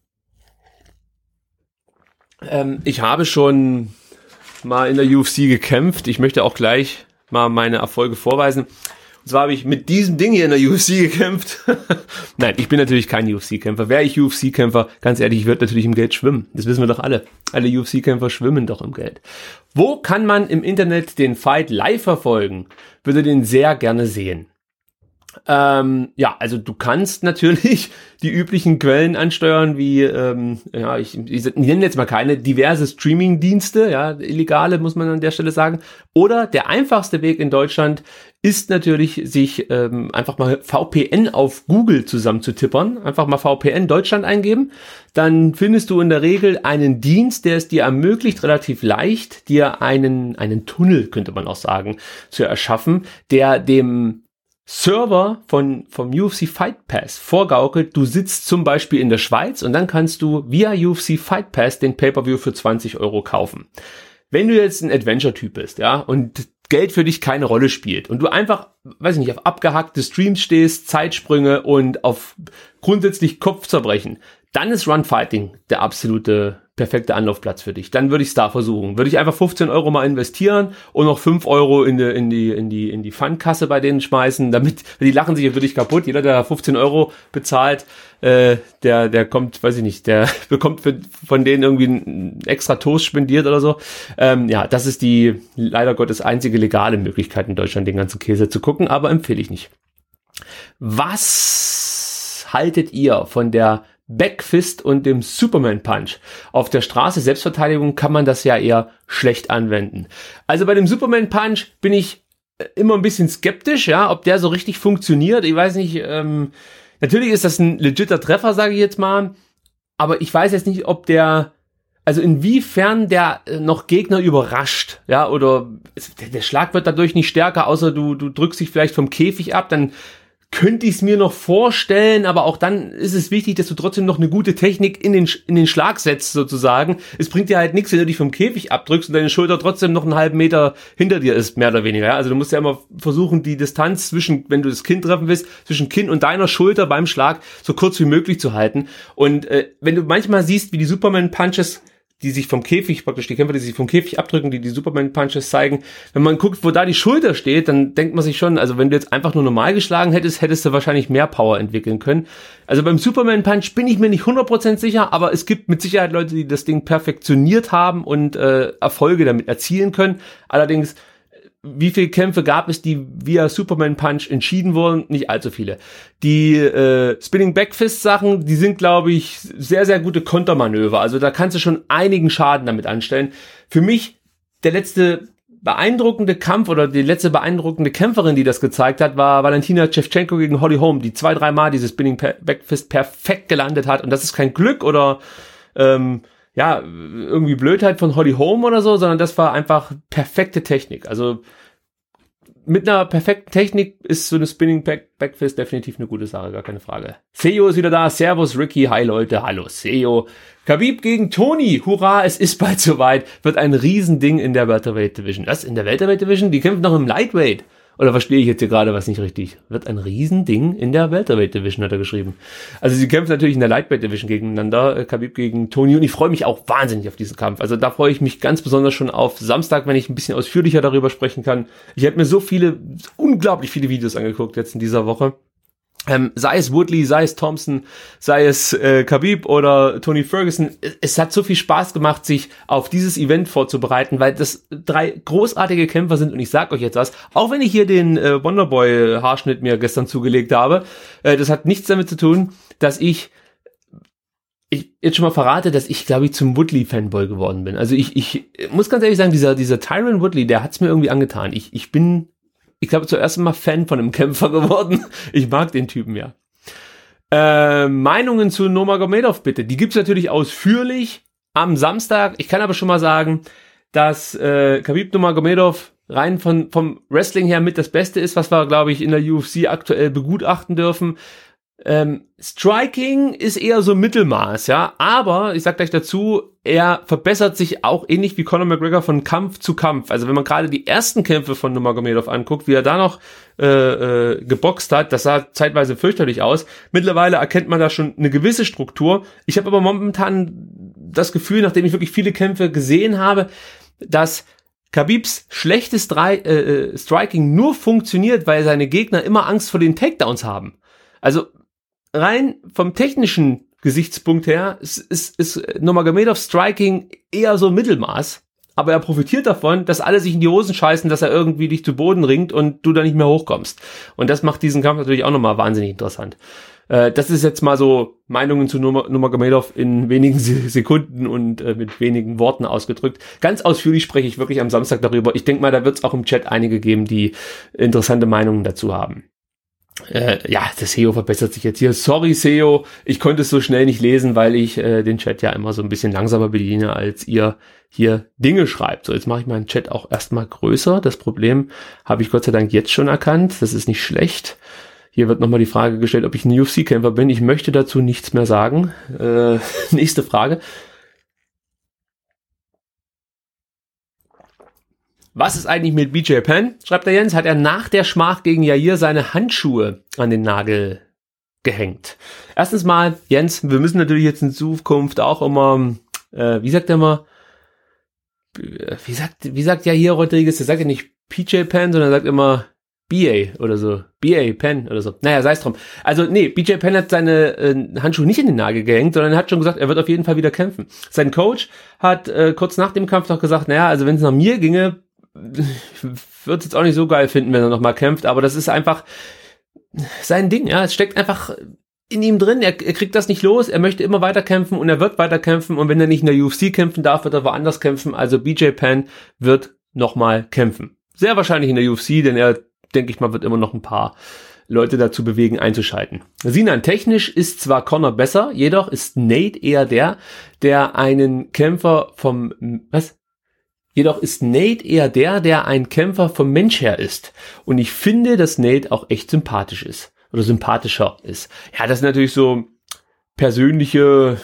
A: ähm, ich habe schon mal in der U F C gekämpft. Ich möchte auch gleich mal meine Erfolge vorweisen. Und zwar habe ich mit diesem Ding hier in der U F C gekämpft. Nein, ich bin natürlich kein U F C-Kämpfer. Wäre ich U F C-Kämpfer, ganz ehrlich, ich würde natürlich im Geld schwimmen. Das wissen wir doch alle. Alle U F C-Kämpfer schwimmen doch im Geld. Wo kann man im Internet den Fight live verfolgen? Würde den sehr gerne sehen. Ähm, ja, also du kannst natürlich die üblichen Quellen ansteuern, wie, ähm, ja, ich, ich, ich nenne jetzt mal keine, diverse Streaming-Dienste, ja, illegale, muss man an der Stelle sagen. Oder der einfachste Weg in Deutschland ist natürlich, sich ähm, einfach mal V P N auf Google zusammenzutippern. Einfach mal V P N Deutschland eingeben. Dann findest du in der Regel einen Dienst, der es dir ermöglicht, relativ leicht dir einen, einen Tunnel, könnte man auch sagen, zu erschaffen, der dem Server von vom U F C Fight Pass vorgaukelt, du sitzt zum Beispiel in der Schweiz und dann kannst du via U F C Fight Pass den Pay-Per-View für zwanzig Euro kaufen. Wenn du jetzt ein Adventure-Typ bist, ja, und Geld für dich keine Rolle spielt und du einfach, weiß ich nicht, auf abgehackte Streams stehst, Zeitsprünge und auf grundsätzlich Kopfzerbrechen, dann ist Run Fighting der absolute perfekte Anlaufplatz für dich. Dann würde ich es da versuchen. Würde ich einfach fünfzehn Euro mal investieren und noch fünf Euro in die, in die, in die, in die Pfandkasse bei denen schmeißen, damit, die lachen sich ja wirklich kaputt. Jeder, der fünfzehn Euro bezahlt, äh, der, der kommt, weiß ich nicht, der bekommt für, von denen irgendwie ein extra Toast spendiert oder so. Ähm, ja, das ist die, leider Gottes, einzige legale Möglichkeit in Deutschland, den ganzen Käse zu gucken, aber empfehle ich nicht. Was haltet ihr von der Backfist und dem Superman Punch? Auf der Straße Selbstverteidigung kann man das ja eher schlecht anwenden. Also bei dem Superman Punch bin ich immer ein bisschen skeptisch, ja, ob der so richtig funktioniert. Ich weiß nicht, ähm, natürlich ist das ein legitter Treffer, sage ich jetzt mal, aber ich weiß jetzt nicht, ob der, also inwiefern der noch Gegner überrascht, ja, oder der, der Schlag wird dadurch nicht stärker, außer du, du drückst dich vielleicht vom Käfig ab, dann könnte ich es mir noch vorstellen, aber auch dann ist es wichtig, dass du trotzdem noch eine gute Technik in den in den Schlag setzt, sozusagen. Es bringt dir halt nichts, wenn du dich vom Käfig abdrückst und deine Schulter trotzdem noch einen halben Meter hinter dir ist, mehr oder weniger. Ja? Also du musst ja immer versuchen, die Distanz zwischen, wenn du das Kinn treffen willst, zwischen Kinn und deiner Schulter beim Schlag so kurz wie möglich zu halten. Und äh, wenn du manchmal siehst, wie die Superman-Punches, die sich vom Käfig, praktisch die Kämpfer, die sich vom Käfig abdrücken, die die Superman-Punches zeigen. Wenn man guckt, wo da die Schulter steht, dann denkt man sich schon, also wenn du jetzt einfach nur normal geschlagen hättest, hättest du wahrscheinlich mehr Power entwickeln können. Also beim Superman-Punch bin ich mir nicht hundert Prozent sicher, aber es gibt mit Sicherheit Leute, die das Ding perfektioniert haben und äh, Erfolge damit erzielen können. Allerdings, wie viele Kämpfe gab es, die via Superman Punch entschieden wurden? Nicht allzu viele. Die äh, Spinning Backfist Sachen, die sind, glaube ich, sehr, sehr gute Kontermanöver. Also da kannst du schon einigen Schaden damit anstellen. Für mich der letzte beeindruckende Kampf oder die letzte beeindruckende Kämpferin, die das gezeigt hat, war Valentina Shevchenko gegen Holly Holm, die zwei, dreimal dieses Spinning Backfist perfekt gelandet hat. Und das ist kein Glück oder ähm, ja, irgendwie Blödheit von Holly Holm oder so, sondern das war einfach perfekte Technik. Also mit einer perfekten Technik ist so eine Spinning Back Backfist definitiv eine gute Sache, gar keine Frage. Seo ist wieder da. Servus Ricky, hi Leute, hallo Seo. Khabib gegen Tony, hurra, es ist bald soweit. Wird ein Riesending in der Welterweight Division. Was, in der Welterweight Division? Die kämpfen noch im Lightweight. Oder verstehe ich jetzt hier gerade was nicht richtig? Wird ein Riesending in der Welterweight Division, hat er geschrieben. Also sie kämpfen natürlich in der Lightweight Division gegeneinander, Khabib gegen Tony, und ich freue mich auch wahnsinnig auf diesen Kampf. Also da freue ich mich ganz besonders schon auf Samstag, wenn ich ein bisschen ausführlicher darüber sprechen kann. Ich habe mir so viele, unglaublich viele Videos angeguckt jetzt in dieser Woche. Ähm, sei es Woodley, sei es Thompson, sei es äh, Khabib oder Tony Ferguson, es, es hat so viel Spaß gemacht, sich auf dieses Event vorzubereiten, weil das drei großartige Kämpfer sind, und ich sag euch jetzt was, auch wenn ich hier den äh, Wonderboy-Haarschnitt mir gestern zugelegt habe, äh, das hat nichts damit zu tun, dass ich ich jetzt schon mal verrate, dass ich, glaube ich, zum Woodley-Fanboy geworden bin. Also ich, ich muss ganz ehrlich sagen, dieser dieser Tyron Woodley, der hat's mir irgendwie angetan. Ich ich bin Ich glaube, zuerst mal Fan von einem Kämpfer geworden. Ich mag den Typen, ja. Äh, Meinungen zu Nurmagomedov bitte. Die gibt's natürlich ausführlich am Samstag. Ich kann aber schon mal sagen, dass äh, Khabib Nurmagomedov rein von vom Wrestling her mit das Beste ist, was wir, glaube ich, in der U F C aktuell begutachten dürfen. Ähm, Striking ist eher so Mittelmaß, ja, aber ich sag gleich dazu, er verbessert sich auch ähnlich wie Conor McGregor von Kampf zu Kampf. Also wenn man gerade die ersten Kämpfe von Nurmagomedov anguckt, wie er da noch äh, äh, geboxt hat, das sah zeitweise fürchterlich aus. Mittlerweile erkennt man da schon eine gewisse Struktur. Ich habe aber momentan das Gefühl, nachdem ich wirklich viele Kämpfe gesehen habe, dass Khabibs schlechtes Dri- äh, Striking nur funktioniert, weil seine Gegner immer Angst vor den Takedowns haben. Also rein vom technischen Gesichtspunkt her ist, ist, ist Nurmagomedov Striking eher so Mittelmaß. aber er profitiert davon, dass alle sich in die Hosen scheißen, dass er irgendwie dich zu Boden ringt und du da nicht mehr hochkommst. Und das macht diesen Kampf natürlich auch nochmal wahnsinnig interessant. Äh, das ist jetzt mal so Meinungen zu Nurmagomedov in wenigen Sekunden und äh, mit wenigen Worten ausgedrückt. Ganz ausführlich spreche ich wirklich am Samstag darüber. Ich denke mal, da wird es auch im Chat einige geben, die interessante Meinungen dazu haben. Äh, ja, das S E O verbessert sich jetzt hier. Sorry, S E O, ich konnte es so schnell nicht lesen, weil ich äh, den Chat ja immer so ein bisschen langsamer bediene, als ihr hier Dinge schreibt. So, jetzt mache ich meinen Chat auch erstmal größer. Das Problem habe ich Gott sei Dank jetzt schon erkannt. Das ist nicht schlecht. Hier wird nochmal die Frage gestellt, ob ich ein U F C-Kämpfer bin. Ich möchte dazu nichts mehr sagen. Äh, nächste Frage. Was ist eigentlich mit B J Penn? Schreibt der Jens. Hat er nach der Schmach gegen Yair seine Handschuhe an den Nagel gehängt? Erstens mal, Jens, wir müssen natürlich jetzt in Zukunft auch immer, äh, wie sagt er mal, wie sagt, wie sagt Yair Rodriguez? Der sagt ja nicht P J Penn, sondern er sagt immer B A oder so. B A Penn oder so. Naja, sei es drum. Also nee, B J Penn hat seine äh, Handschuhe nicht in den Nagel gehängt, sondern hat schon gesagt, er wird auf jeden Fall wieder kämpfen. Sein Coach hat äh, kurz nach dem Kampf noch gesagt, naja, also wenn es nach mir ginge, würde es jetzt auch nicht so geil finden, wenn er nochmal kämpft, aber das ist einfach sein Ding, ja, es steckt einfach in ihm drin, er, er kriegt das nicht los, er möchte immer weiter kämpfen und er wird weiter kämpfen und wenn er nicht in der U F C kämpfen darf, wird er woanders kämpfen, also B J Penn wird nochmal kämpfen. Sehr wahrscheinlich in der U F C, denn er, denke ich mal, wird immer noch ein paar Leute dazu bewegen, einzuschalten. Sinan, technisch ist zwar Conor besser, jedoch ist Nate eher der, der einen Kämpfer vom, was? Jedoch ist Nate eher der, der ein Kämpfer vom Mensch her ist. Und ich finde, dass Nate auch echt sympathisch ist. Oder sympathischer ist. Ja, das sind natürlich so persönliche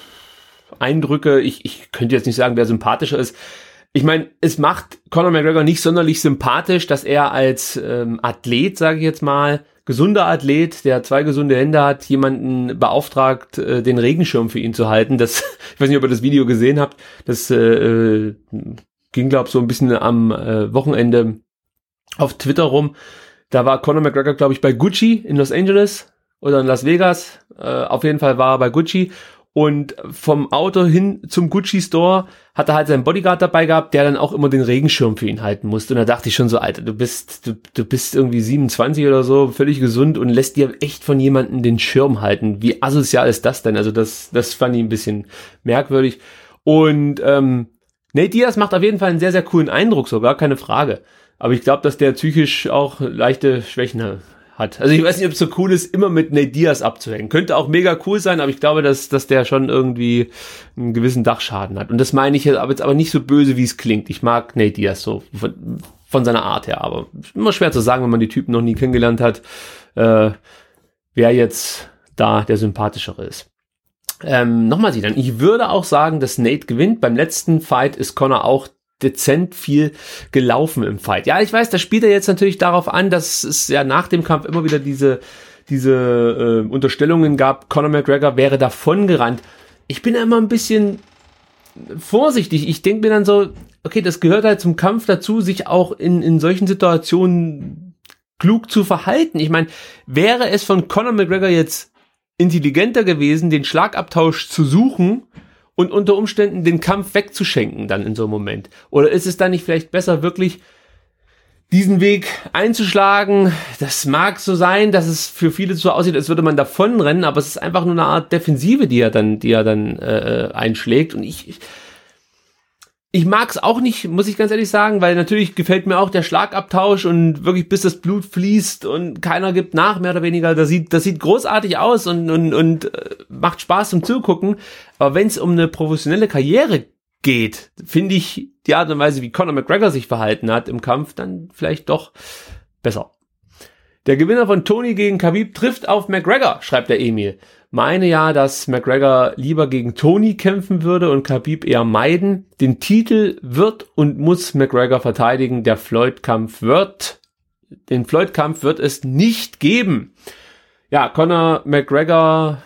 A: Eindrücke. Ich, ich könnte jetzt nicht sagen, wer sympathischer ist. Ich meine, es macht Conor McGregor nicht sonderlich sympathisch, dass er als ähm, Athlet, sage ich jetzt mal, gesunder Athlet, der zwei gesunde Hände hat, jemanden beauftragt, äh, den Regenschirm für ihn zu halten. Das, ich weiß nicht, ob ihr das Video gesehen habt. Das äh, ging, glaube ich, so ein bisschen am äh, Wochenende auf Twitter rum. Da war Conor McGregor, glaube ich, bei Gucci in Los Angeles oder in Las Vegas. Äh, auf jeden Fall war er bei Gucci. Und vom Auto hin zum Gucci-Store hat er halt seinen Bodyguard dabei gehabt, der dann auch immer den Regenschirm für ihn halten musste. Und da dachte ich schon so, Alter, du bist, du, du bist irgendwie siebenundzwanzig oder so, völlig gesund und lässt dir echt von jemandem den Schirm halten. Wie asozial ist das denn? Also das, das fand ich ein bisschen merkwürdig. Und ähm, Nate Diaz macht auf jeden Fall einen sehr, sehr coolen Eindruck, sogar, keine Frage. Aber ich glaube, dass der psychisch auch leichte Schwächen hat. Also ich weiß nicht, ob es so cool ist, immer mit Nate Diaz abzuhängen. Könnte auch mega cool sein, aber ich glaube, dass, dass der schon irgendwie einen gewissen Dachschaden hat. Und das meine ich jetzt aber, jetzt aber nicht so böse, wie es klingt. Ich mag Nate Diaz so von, von seiner Art her, aber immer schwer zu sagen, wenn man die Typen noch nie kennengelernt hat, äh, wer jetzt da der sympathischere ist. Ähm, nochmal sie dann. Ich würde auch sagen, dass Nate gewinnt. Beim letzten Fight ist Conor auch dezent viel gelaufen im Fight. Ja, ich weiß, das spielt er jetzt natürlich darauf an, dass es ja nach dem Kampf immer wieder diese diese äh, Unterstellungen gab, Conor McGregor wäre davongerannt. Ich bin ja immer ein bisschen vorsichtig. Ich denke mir dann so, okay, das gehört halt zum Kampf dazu, sich auch in in solchen Situationen klug zu verhalten. Ich meine, wäre es von Conor McGregor jetzt intelligenter gewesen, den Schlagabtausch zu suchen und unter Umständen den Kampf wegzuschenken dann in so einem Moment? Oder ist es dann nicht vielleicht besser, wirklich diesen Weg einzuschlagen? Das mag so sein, dass es für viele so aussieht, als würde man davonrennen, aber es ist einfach nur eine Art Defensive, die er dann, die er dann äh, einschlägt. Und ich, ich Ich mag es auch nicht, muss ich ganz ehrlich sagen, weil natürlich gefällt mir auch der Schlagabtausch und wirklich bis das Blut fließt und keiner gibt nach, mehr oder weniger. Das sieht, das sieht großartig aus und, und, und äh, macht Spaß zum Zugucken. Aber wenn es um eine professionelle Karriere geht, finde ich die Art und Weise, wie Conor McGregor sich verhalten hat im Kampf, dann vielleicht doch besser. Der Gewinner von Tony gegen Khabib trifft auf McGregor, schreibt der Emil. Meine ja, dass McGregor lieber gegen Tony kämpfen würde und Khabib eher meiden. Den Titel wird und muss McGregor verteidigen. Der Floyd-Kampf wird, den Floyd-Kampf wird es nicht geben. Ja, Conor McGregor,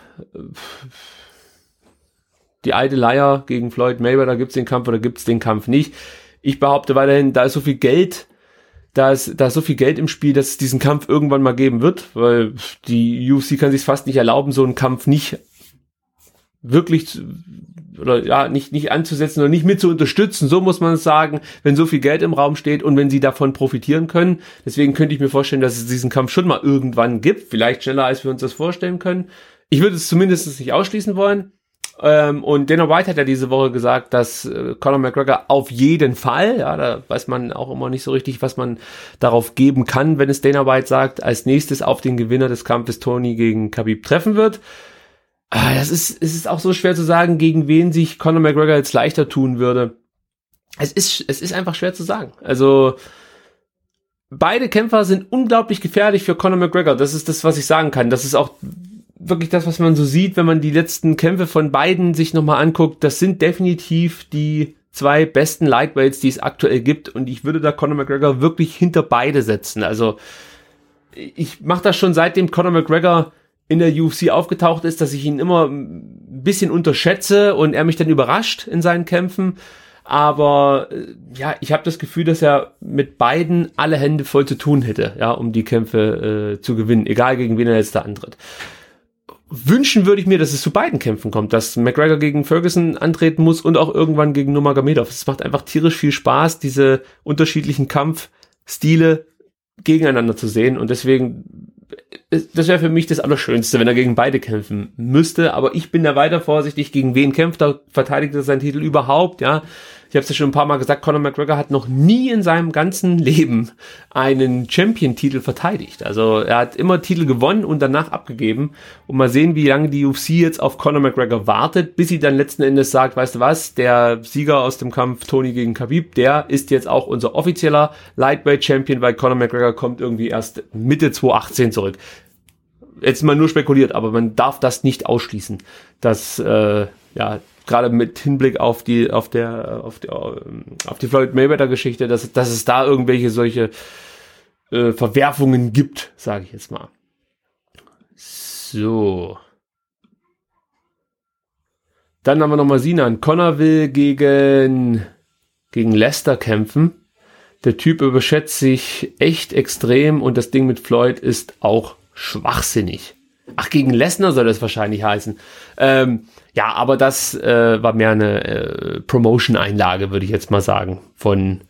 A: die alte Leier gegen Floyd Mayweather, gibt's den Kampf oder gibt's den Kampf nicht? Ich behaupte weiterhin, da ist so viel Geld Da ist, da ist so viel Geld im Spiel, dass es diesen Kampf irgendwann mal geben wird, weil die U F C kann sich fast nicht erlauben, so einen Kampf nicht wirklich zu, oder ja, nicht, nicht anzusetzen oder nicht mit zu unterstützen, so muss man es sagen, wenn so viel Geld im Raum steht und wenn sie davon profitieren können. Deswegen könnte ich mir vorstellen, dass es diesen Kampf schon mal irgendwann gibt, vielleicht schneller, als wir uns das vorstellen können. Ich würde es zumindest nicht ausschließen wollen. Ähm, und Dana White hat ja diese Woche gesagt, dass äh, Conor McGregor auf jeden Fall, ja, da weiß man auch immer nicht so richtig, was man darauf geben kann, wenn es Dana White sagt, als nächstes auf den Gewinner des Kampfes Tony gegen Khabib treffen wird. Ah, das ist, es ist auch so schwer zu sagen, gegen wen sich Conor McGregor jetzt leichter tun würde. Es ist, es ist einfach schwer zu sagen. Also, beide Kämpfer sind unglaublich gefährlich für Conor McGregor. Das ist das, was ich sagen kann. Das ist auch wirklich das, was man so sieht, wenn man die letzten Kämpfe von beiden sich nochmal anguckt. Das sind definitiv die zwei besten Lightweights, die es aktuell gibt. Und ich würde da Conor McGregor wirklich hinter beide setzen. Also, ich mache das schon seitdem Conor McGregor in der U F C aufgetaucht ist, dass ich ihn immer ein bisschen unterschätze und er mich dann überrascht in seinen Kämpfen. Aber ja, ich habe das Gefühl, dass er mit beiden alle Hände voll zu tun hätte, ja, um die Kämpfe äh, zu gewinnen, egal gegen wen er jetzt da antritt. Wünschen würde ich mir, dass es zu beiden Kämpfen kommt, dass McGregor gegen Ferguson antreten muss und auch irgendwann gegen Nurmagomedov. Es macht einfach tierisch viel Spaß, diese unterschiedlichen Kampfstile gegeneinander zu sehen und deswegen, das wäre für mich das Allerschönste, wenn er gegen beide kämpfen müsste, aber ich bin da weiter vorsichtig, gegen wen kämpft er, verteidigt er seinen Titel überhaupt, ja. Ich habe es ja schon ein paar Mal gesagt, Conor McGregor hat noch nie in seinem ganzen Leben einen Champion-Titel verteidigt. Also er hat immer Titel gewonnen und danach abgegeben. Und mal sehen, wie lange die U F C jetzt auf Conor McGregor wartet, bis sie dann letzten Endes sagt, weißt du was, der Sieger aus dem Kampf Tony gegen Khabib, der ist jetzt auch unser offizieller Lightweight-Champion, weil Conor McGregor kommt irgendwie erst Mitte zwanzig achtzehn zurück. Jetzt mal nur spekuliert, aber man darf das nicht ausschließen, dass äh, ja gerade mit Hinblick auf die auf der auf die auf die Floyd Mayweather Geschichte, dass dass es da irgendwelche solche äh, Verwerfungen gibt, sage ich jetzt mal. So. Dann haben wir nochmal Sinan. Conor will gegen gegen Lester kämpfen. Der Typ überschätzt sich echt extrem und das Ding mit Floyd ist auch schwachsinnig. Ach, gegen Lesnar soll das wahrscheinlich heißen. Ähm, ja, aber das äh, war mehr eine äh, Promotion-Einlage, würde ich jetzt mal sagen, von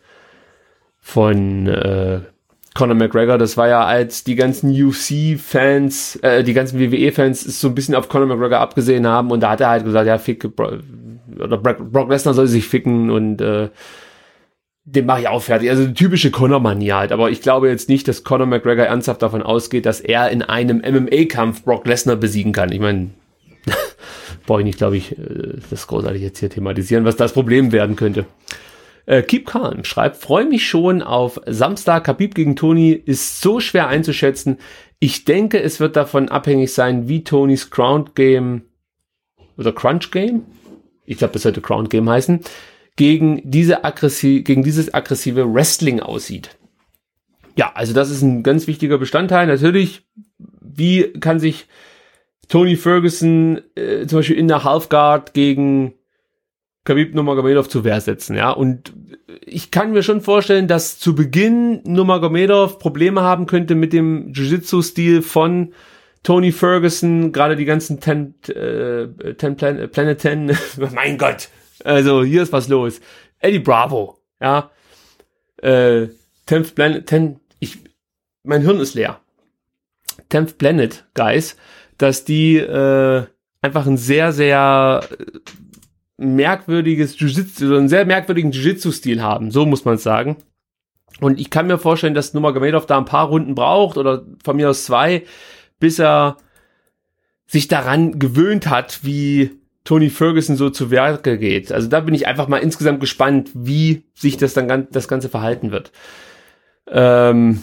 A: von äh, Conor McGregor. Das war ja, als die ganzen U F C-Fans, äh, die ganzen W W E-Fans so ein bisschen auf Conor McGregor abgesehen haben und da hat er halt gesagt, ja, fick, Bro, oder Brock Lesnar soll sich ficken und äh, den mache ich auch fertig. Also die typische Conor-Manie halt. Aber ich glaube jetzt nicht, dass Conor McGregor ernsthaft davon ausgeht, dass er in einem M M A-Kampf Brock Lesnar besiegen kann. Ich meine, brauche ich nicht, glaube ich, das großartig jetzt hier thematisieren, was das Problem werden könnte. Äh, Keep Calm schreibt, freue mich schon auf Samstag. Khabib gegen Tony ist so schwer einzuschätzen. Ich denke, es wird davon abhängig sein, wie Tonys Crown Game oder Crunch Game, ich glaube, das sollte Crown Game heißen, gegen diese aggressi- gegen dieses aggressive Wrestling aussieht. Ja, also das ist ein ganz wichtiger Bestandteil. Natürlich, wie kann sich Tony Ferguson äh, zum Beispiel in der Halfguard gegen Khabib Nurmagomedov zur Wehr setzen, ja, und ich kann mir schon vorstellen, dass zu Beginn Nurmagomedov Probleme haben könnte mit dem Jiu-Jitsu-Stil von Tony Ferguson, gerade die ganzen ten, äh, ten Plan- Planet ten, mein Gott, also hier ist was los. Eddie Bravo, ja, äh, tenth Planet, ten, ich, mein Hirn ist leer. tenth Planet Guys, dass die äh, einfach ein sehr, sehr merkwürdiges Jiu-Jitsu, so einen sehr merkwürdigen Jiu-Jitsu-Stil haben, so muss man es sagen. Und ich kann mir vorstellen, dass Nurmagomedov da ein paar Runden braucht oder von mir aus zwei, bis er sich daran gewöhnt hat, wie Tony Ferguson so zu Werke geht. Also da bin ich einfach mal insgesamt gespannt, wie sich das dann das Ganze verhalten wird. Ähm,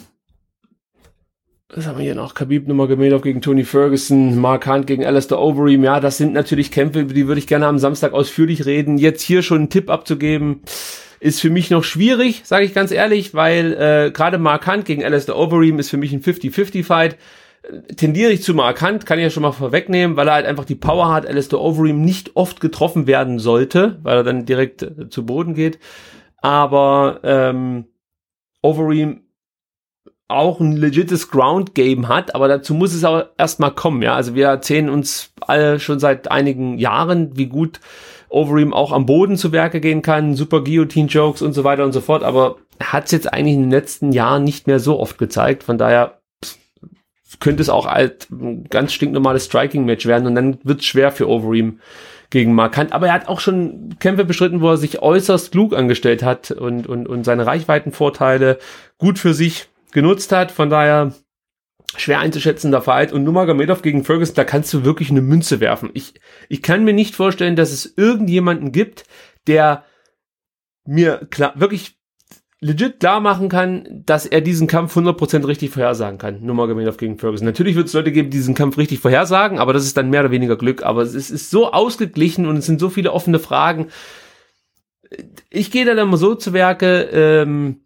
A: was haben wir hier noch? Khabib Nurmagomedov gegen Tony Ferguson, Mark Hunt gegen Alistair Overeem. Ja, das sind natürlich Kämpfe, über die würde ich gerne am Samstag ausführlich reden. Jetzt hier schon einen Tipp abzugeben, ist für mich noch schwierig, sage ich ganz ehrlich, weil äh, gerade Mark Hunt gegen Alistair Overeem ist für mich ein fifty fifty Fight. Tendiere ich zu Mark Hunt, kann ich ja schon mal vorwegnehmen, weil er halt einfach die Power hat, Alistair Overeem nicht oft getroffen werden sollte, weil er dann direkt äh, zu Boden geht. Aber ähm, Overeem auch ein legites Ground-Game hat, aber dazu muss es auch erstmal kommen, ja. Also wir erzählen uns alle schon seit einigen Jahren, wie gut Overeem auch am Boden zu Werke gehen kann, super Guillotine-Jokes und so weiter und so fort, aber er hat es jetzt eigentlich in den letzten Jahren nicht mehr so oft gezeigt, von daher könnte es auch halt ein ganz stinknormales Striking-Match werden und dann wird es schwer für Overeem gegen Mark Hunt, aber er hat auch schon Kämpfe bestritten, wo er sich äußerst klug angestellt hat und, und, und seine Reichweitenvorteile gut für sich genutzt hat, von daher schwer einzuschätzender Fight. Und Nurmagomedov gegen Ferguson, da kannst du wirklich eine Münze werfen. Ich, ich kann mir nicht vorstellen, dass es irgendjemanden gibt, der mir klar, wirklich legit klar machen kann, dass er diesen Kampf hundert Prozent richtig vorhersagen kann. Nurmagomedov gegen Ferguson. Natürlich wird es Leute geben, die diesen Kampf richtig vorhersagen, aber das ist dann mehr oder weniger Glück. Aber es ist, ist so ausgeglichen und es sind so viele offene Fragen. Ich gehe dann immer so zu Werke, ähm,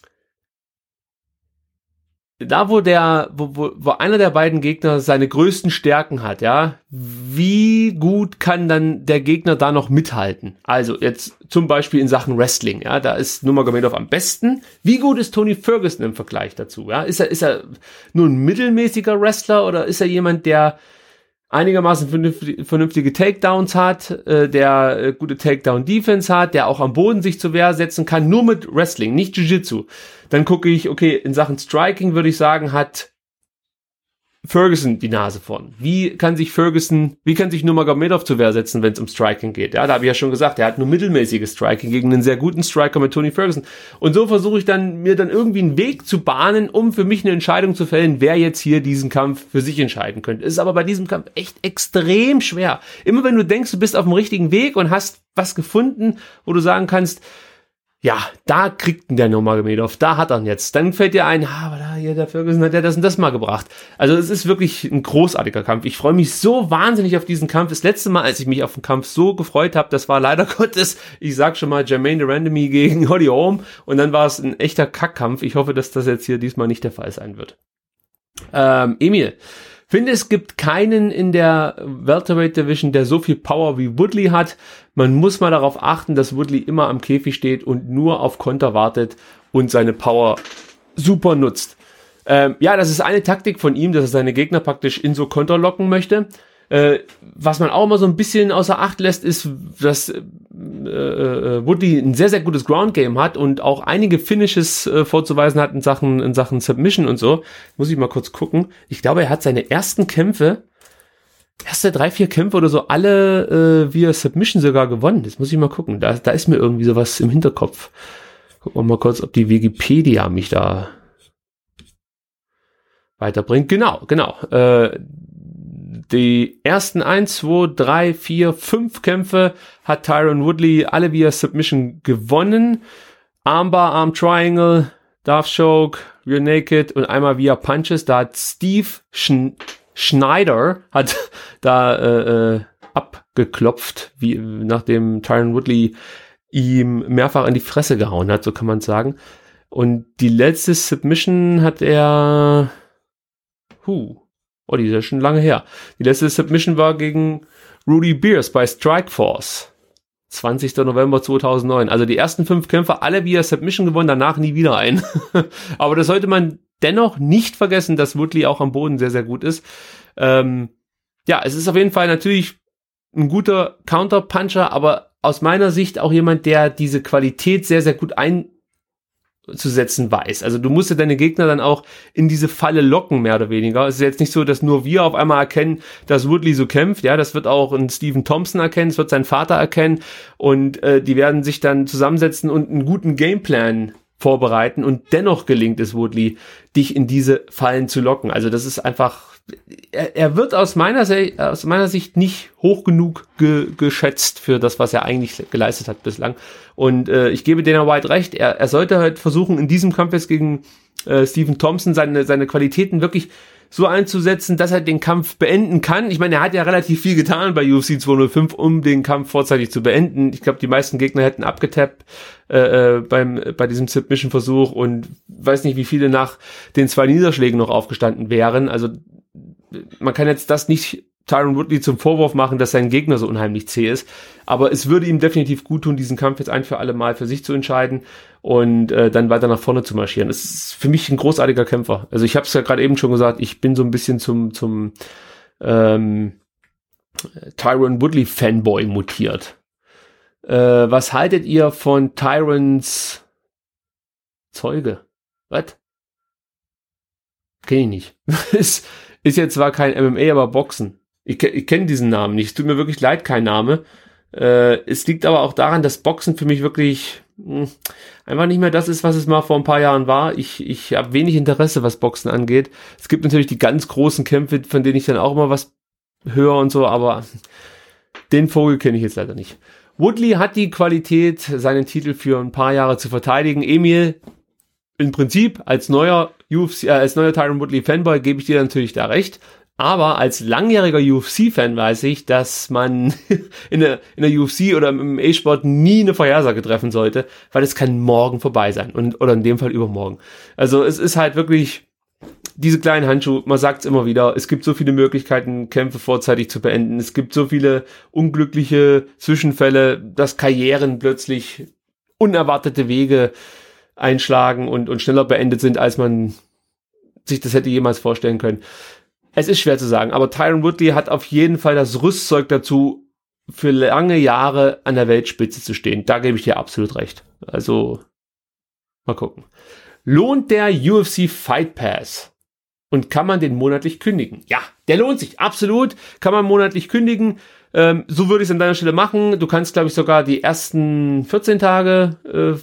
A: da wo der, wo, wo, wo einer der beiden Gegner seine größten Stärken hat, ja, wie gut kann dann der Gegner da noch mithalten? Also jetzt zum Beispiel in Sachen Wrestling, ja, da ist Nurmagomedov am besten. Wie gut ist Tony Ferguson im Vergleich dazu? Ja, ist er, ist er nur ein mittelmäßiger Wrestler oder ist er jemand, der einigermaßen vernünftige, vernünftige Takedowns hat, äh, der äh, gute Takedown-Defense hat, der auch am Boden sich zur Wehr setzen kann, nur mit Wrestling, nicht Jiu-Jitsu. Dann gucke ich, okay, in Sachen Striking würde ich sagen, hat Ferguson die Nase vorn. Wie kann sich Ferguson, wie kann sich Nurmagomedov zur Wehr setzen, wenn es um Striking geht? Ja, da habe ich ja schon gesagt, er hat nur mittelmäßiges Striking gegen einen sehr guten Striker mit Tony Ferguson. Und so versuche ich dann, mir dann irgendwie einen Weg zu bahnen, um für mich eine Entscheidung zu fällen, wer jetzt hier diesen Kampf für sich entscheiden könnte. Ist aber bei diesem Kampf echt extrem schwer. Immer wenn du denkst, du bist auf dem richtigen Weg und hast was gefunden, wo du sagen kannst, ja, da kriegt ihn der Nurmagomedov, da hat er ihn jetzt. Dann fällt dir ein, ah, aber da hier der Ferguson hat ja das und das mal gebracht. Also es ist wirklich ein großartiger Kampf. Ich freue mich so wahnsinnig auf diesen Kampf. Das letzte Mal, als ich mich auf den Kampf so gefreut habe, das war leider Gottes, ich sag schon mal, Jermaine Durandamy gegen Holly Holm und dann war es ein echter Kackkampf. Ich hoffe, dass das jetzt hier diesmal nicht der Fall sein wird. Ähm, Emil, finde, es gibt keinen in der Welterweight Division, der so viel Power wie Woodley hat. Man muss mal darauf achten, dass Woodley immer am Käfig steht und nur auf Konter wartet und seine Power super nutzt. Ähm, ja, das ist eine Taktik von ihm, dass er seine Gegner praktisch in so Konter locken möchte. Äh, was man auch immer so ein bisschen außer Acht lässt, ist, dass äh, äh, Woodley ein sehr, sehr gutes Ground-Game hat und auch einige Finishes äh, vorzuweisen hat in Sachen, in Sachen Submission und so. Muss ich mal kurz gucken. Ich glaube, er hat seine ersten Kämpfe, erste drei, vier Kämpfe oder so, alle äh, via Submission sogar gewonnen. Das muss ich mal gucken. Da, da ist mir irgendwie sowas im Hinterkopf. Gucken wir mal kurz, ob die Wikipedia mich da weiterbringt. Genau, genau. Äh, Die ersten eins, zwei, drei, vier, fünf Kämpfe hat Tyron Woodley alle via Submission gewonnen. Armbar, Arm Triangle, Darth Choke, Rear Naked und einmal via Punches. Da hat Steve Sch- Schneider hat da äh, äh, abgeklopft, wie nachdem Tyron Woodley ihm mehrfach in die Fresse gehauen hat, so kann man sagen. Und die letzte Submission hat er huh, oh, die ist ja schon lange her. Die letzte Submission war gegen Rudy Beers bei Strikeforce. zwanzigster November zweitausendneun. Also die ersten fünf Kämpfe alle via Submission gewonnen, danach nie wieder ein. Aber das sollte man dennoch nicht vergessen, dass Woodley auch am Boden sehr, sehr gut ist. Ähm, ja, es ist auf jeden Fall natürlich ein guter Counterpuncher, aber aus meiner Sicht auch jemand, der diese Qualität sehr, sehr gut ein zu setzen weiß. Also du musst ja deine Gegner dann auch in diese Falle locken, mehr oder weniger. Es ist jetzt nicht so, dass nur wir auf einmal erkennen, dass Woodley so kämpft. Ja, das wird auch ein Stephen Thompson erkennen, es wird sein Vater erkennen und äh, die werden sich dann zusammensetzen und einen guten Gameplan vorbereiten und dennoch gelingt es Woodley, dich in diese Fallen zu locken. Also das ist einfach, er, er wird aus meiner, aus meiner Sicht nicht hoch genug ge, geschätzt für das, was er eigentlich geleistet hat bislang. Und äh, ich gebe Dana White recht, er, er sollte halt versuchen, in diesem Kampf jetzt gegen äh, Stephen Thompson seine, seine Qualitäten wirklich so einzusetzen, dass er den Kampf beenden kann. Ich meine, er hat ja relativ viel getan bei U F C zweihundertfünf, um den Kampf vorzeitig zu beenden. Ich glaube, die meisten Gegner hätten abgetappt äh, beim bei diesem Submission-Versuch und weiß nicht, wie viele nach den zwei Niederschlägen noch aufgestanden wären. Also man kann jetzt das nicht Tyron Woodley zum Vorwurf machen, dass sein Gegner so unheimlich zäh ist. Aber es würde ihm definitiv gut tun, diesen Kampf jetzt ein für alle Mal für sich zu entscheiden und äh, dann weiter nach vorne zu marschieren. Es ist für mich ein großartiger Kämpfer. Also ich habe es ja gerade eben schon gesagt, ich bin so ein bisschen zum zum ähm, Tyron Woodley Fanboy mutiert. Äh, was haltet ihr von Tyrons Zeuge? Was? Kenn ich nicht. ist, ist jetzt zwar kein M M A, aber Boxen. Ich, ich kenne diesen Namen nicht. Es tut mir wirklich leid, kein Name. Äh, es liegt aber auch daran, dass Boxen für mich wirklich mh, einfach nicht mehr das ist, was es mal vor ein paar Jahren war. Ich, ich habe wenig Interesse, was Boxen angeht. Es gibt natürlich die ganz großen Kämpfe, von denen ich dann auch immer was höre und so, aber den Vogel kenne ich jetzt leider nicht. Woodley hat die Qualität, seinen Titel für ein paar Jahre zu verteidigen. Emil, im Prinzip als neuer U F C, äh, als neuer Tyron Woodley Fanboy gebe ich dir natürlich da recht. Aber als langjähriger U F C-Fan weiß ich, dass man in der, in der U F C oder im E-Sport nie eine Vorhersage treffen sollte, weil es kann morgen vorbei sein und oder in dem Fall übermorgen. Also es ist halt wirklich diese kleinen Handschuhe, man sagt es immer wieder, es gibt so viele Möglichkeiten, Kämpfe vorzeitig zu beenden. Es gibt so viele unglückliche Zwischenfälle, dass Karrieren plötzlich unerwartete Wege einschlagen und, und schneller beendet sind, als man sich das hätte jemals vorstellen können. Es ist schwer zu sagen, aber Tyron Woodley hat auf jeden Fall das Rüstzeug dazu, für lange Jahre an der Weltspitze zu stehen. Da gebe ich dir absolut recht. Also, mal gucken. Lohnt der U F C Fight Pass? Und kann man den monatlich kündigen? Ja, der lohnt sich, absolut. Kann man monatlich kündigen. Ähm, so würde ich es an deiner Stelle machen. Du kannst, glaube ich, sogar die ersten vierzehn Tage äh,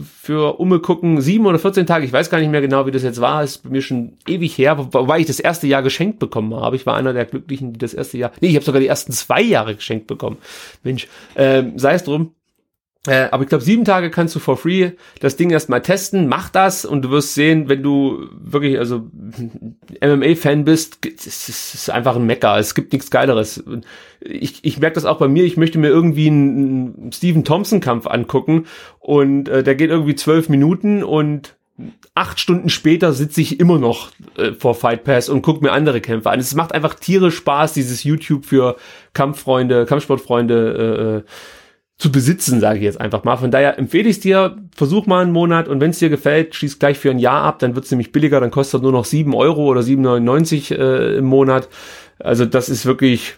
A: für Umme gucken, sieben oder vierzehn Tage, ich weiß gar nicht mehr genau, wie das jetzt war, ist bei mir schon ewig her, wobei ich das erste Jahr geschenkt bekommen habe. Ich war einer der Glücklichen, die das erste Jahr, nee, ich habe sogar die ersten zwei Jahre geschenkt bekommen. Mensch, ähm, sei es drum. Äh, aber ich glaube, sieben Tage kannst du for free das Ding erstmal testen, mach das und du wirst sehen, wenn du wirklich also M M A-Fan bist, es ist einfach ein Mecker, es gibt nichts Geileres. Ich, ich merke das auch bei mir, ich möchte mir irgendwie einen Stephen Thompson-Kampf angucken und äh, der geht irgendwie zwölf Minuten und acht Stunden später sitze ich immer noch äh, vor Fight Pass und gucke mir andere Kämpfe an. Es macht einfach tierisch Spaß, dieses YouTube für Kampffreunde, Kampfsportfreunde äh, zu besitzen, sage ich jetzt einfach mal. Von daher empfehle ich es dir, versuch mal einen Monat und wenn es dir gefällt, schließ gleich für ein Jahr ab, dann wird es nämlich billiger, dann kostet nur noch sieben Euro oder sieben neunundneunzig äh, im Monat. Also das ist wirklich,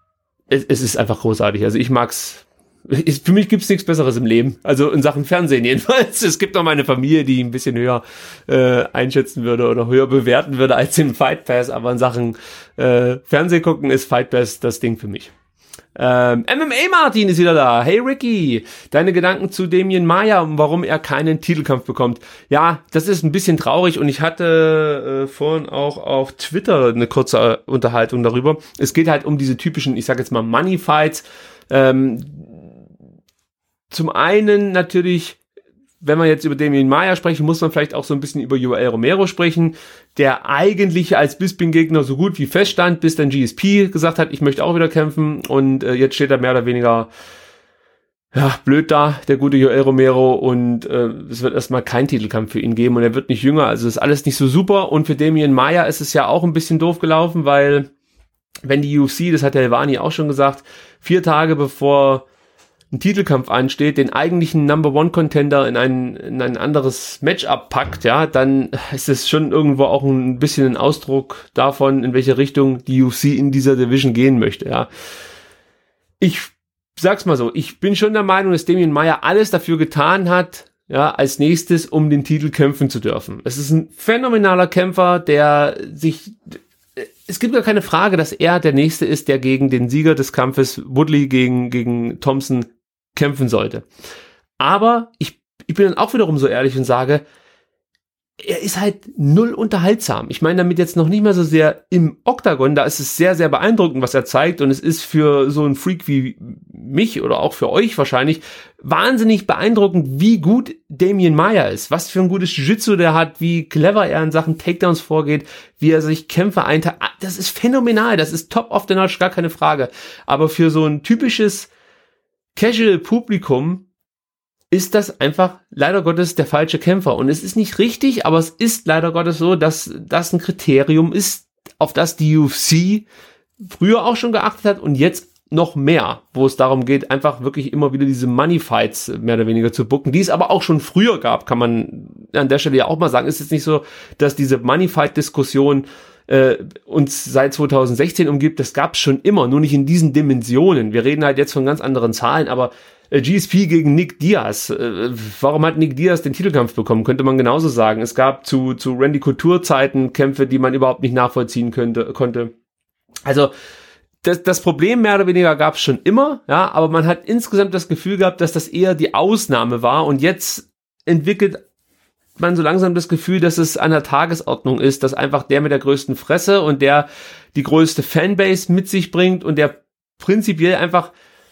A: es, es ist einfach großartig. Also ich mag's, es, für mich gibt's nichts Besseres im Leben, also in Sachen Fernsehen jedenfalls. Es gibt auch meine Familie, die ein bisschen höher äh, einschätzen würde oder höher bewerten würde als den Fight Pass, aber in Sachen äh, Fernseh gucken ist Fight Pass das Ding für mich. Ähm, M M A Martin ist wieder da. Hey Ricky, deine Gedanken zu Demian Maia und warum er keinen Titelkampf bekommt. Ja, das ist ein bisschen traurig und ich hatte äh, vorhin auch auf Twitter eine kurze äh, Unterhaltung darüber. Es geht halt um diese typischen, ich sag jetzt mal Money Fights. Ähm, zum einen natürlich, wenn wir jetzt über Demian Maia sprechen, muss man vielleicht auch so ein bisschen über Yoel Romero sprechen, der eigentlich als Bisping-Gegner so gut wie feststand, bis dann G S P gesagt hat, ich möchte auch wieder kämpfen und äh, jetzt steht er mehr oder weniger ja, blöd da, der gute Yoel Romero und äh, es wird erstmal kein Titelkampf für ihn geben und er wird nicht jünger, also ist alles nicht so super und für Demian Maia ist es ja auch ein bisschen doof gelaufen, weil wenn die U F C, das hat der Helwani auch schon gesagt, vier Tage bevor ein Titelkampf ansteht, den eigentlichen Number One Contender in ein, in ein anderes Matchup packt, ja, dann ist es schon irgendwo auch ein bisschen ein Ausdruck davon, in welche Richtung die U F C in dieser Division gehen möchte, ja. Ich sag's mal so, ich bin schon der Meinung, dass Demian Maia alles dafür getan hat, ja, als nächstes, um den Titel kämpfen zu dürfen. Es ist ein phänomenaler Kämpfer, der sich, es gibt gar keine Frage, dass er der Nächste ist, der gegen den Sieger des Kampfes Woodley gegen, gegen Thompson kämpfen sollte. Aber ich, ich bin dann auch wiederum so ehrlich und sage, er ist halt null unterhaltsam. Ich meine damit jetzt noch nicht mehr so sehr im Oktagon, da ist es sehr, sehr beeindruckend, was er zeigt und es ist für so einen Freak wie mich oder auch für euch wahrscheinlich wahnsinnig beeindruckend, wie gut Demian Maia ist, was für ein gutes Jiu-Jitsu der hat, wie clever er in Sachen Takedowns vorgeht, wie er sich Kämpfe einteilt. Das ist phänomenal, das ist top of the notch, gar keine Frage. Aber für so ein typisches Casual-Publikum ist das einfach leider Gottes der falsche Kämpfer. Und es ist nicht richtig, aber es ist leider Gottes so, dass das ein Kriterium ist, auf das die U F C früher auch schon geachtet hat und jetzt noch mehr, wo es darum geht, einfach wirklich immer wieder diese Money-Fights mehr oder weniger zu booken, die es aber auch schon früher gab, kann man an der Stelle ja auch mal sagen. Ist jetzt nicht so, dass diese Money-Fight-Diskussion äh, uns seit zwanzig sechzehn umgibt, das gab es schon immer, nur nicht in diesen Dimensionen. Wir reden halt jetzt von ganz anderen Zahlen, aber äh, G S P gegen Nick Diaz, äh, warum hat Nick Diaz den Titelkampf bekommen, könnte man genauso sagen. Es gab zu, zu Randy Couture-Zeiten Kämpfe, die man überhaupt nicht nachvollziehen könnte, konnte. Also Das, das Problem mehr oder weniger gab es schon immer, ja, aber man hat insgesamt das Gefühl gehabt, dass das eher die Ausnahme war und jetzt entwickelt man so langsam das Gefühl, dass es an der Tagesordnung ist, dass einfach der mit der größten Fresse und der die größte Fanbase mit sich bringt und der prinzipiell einfach,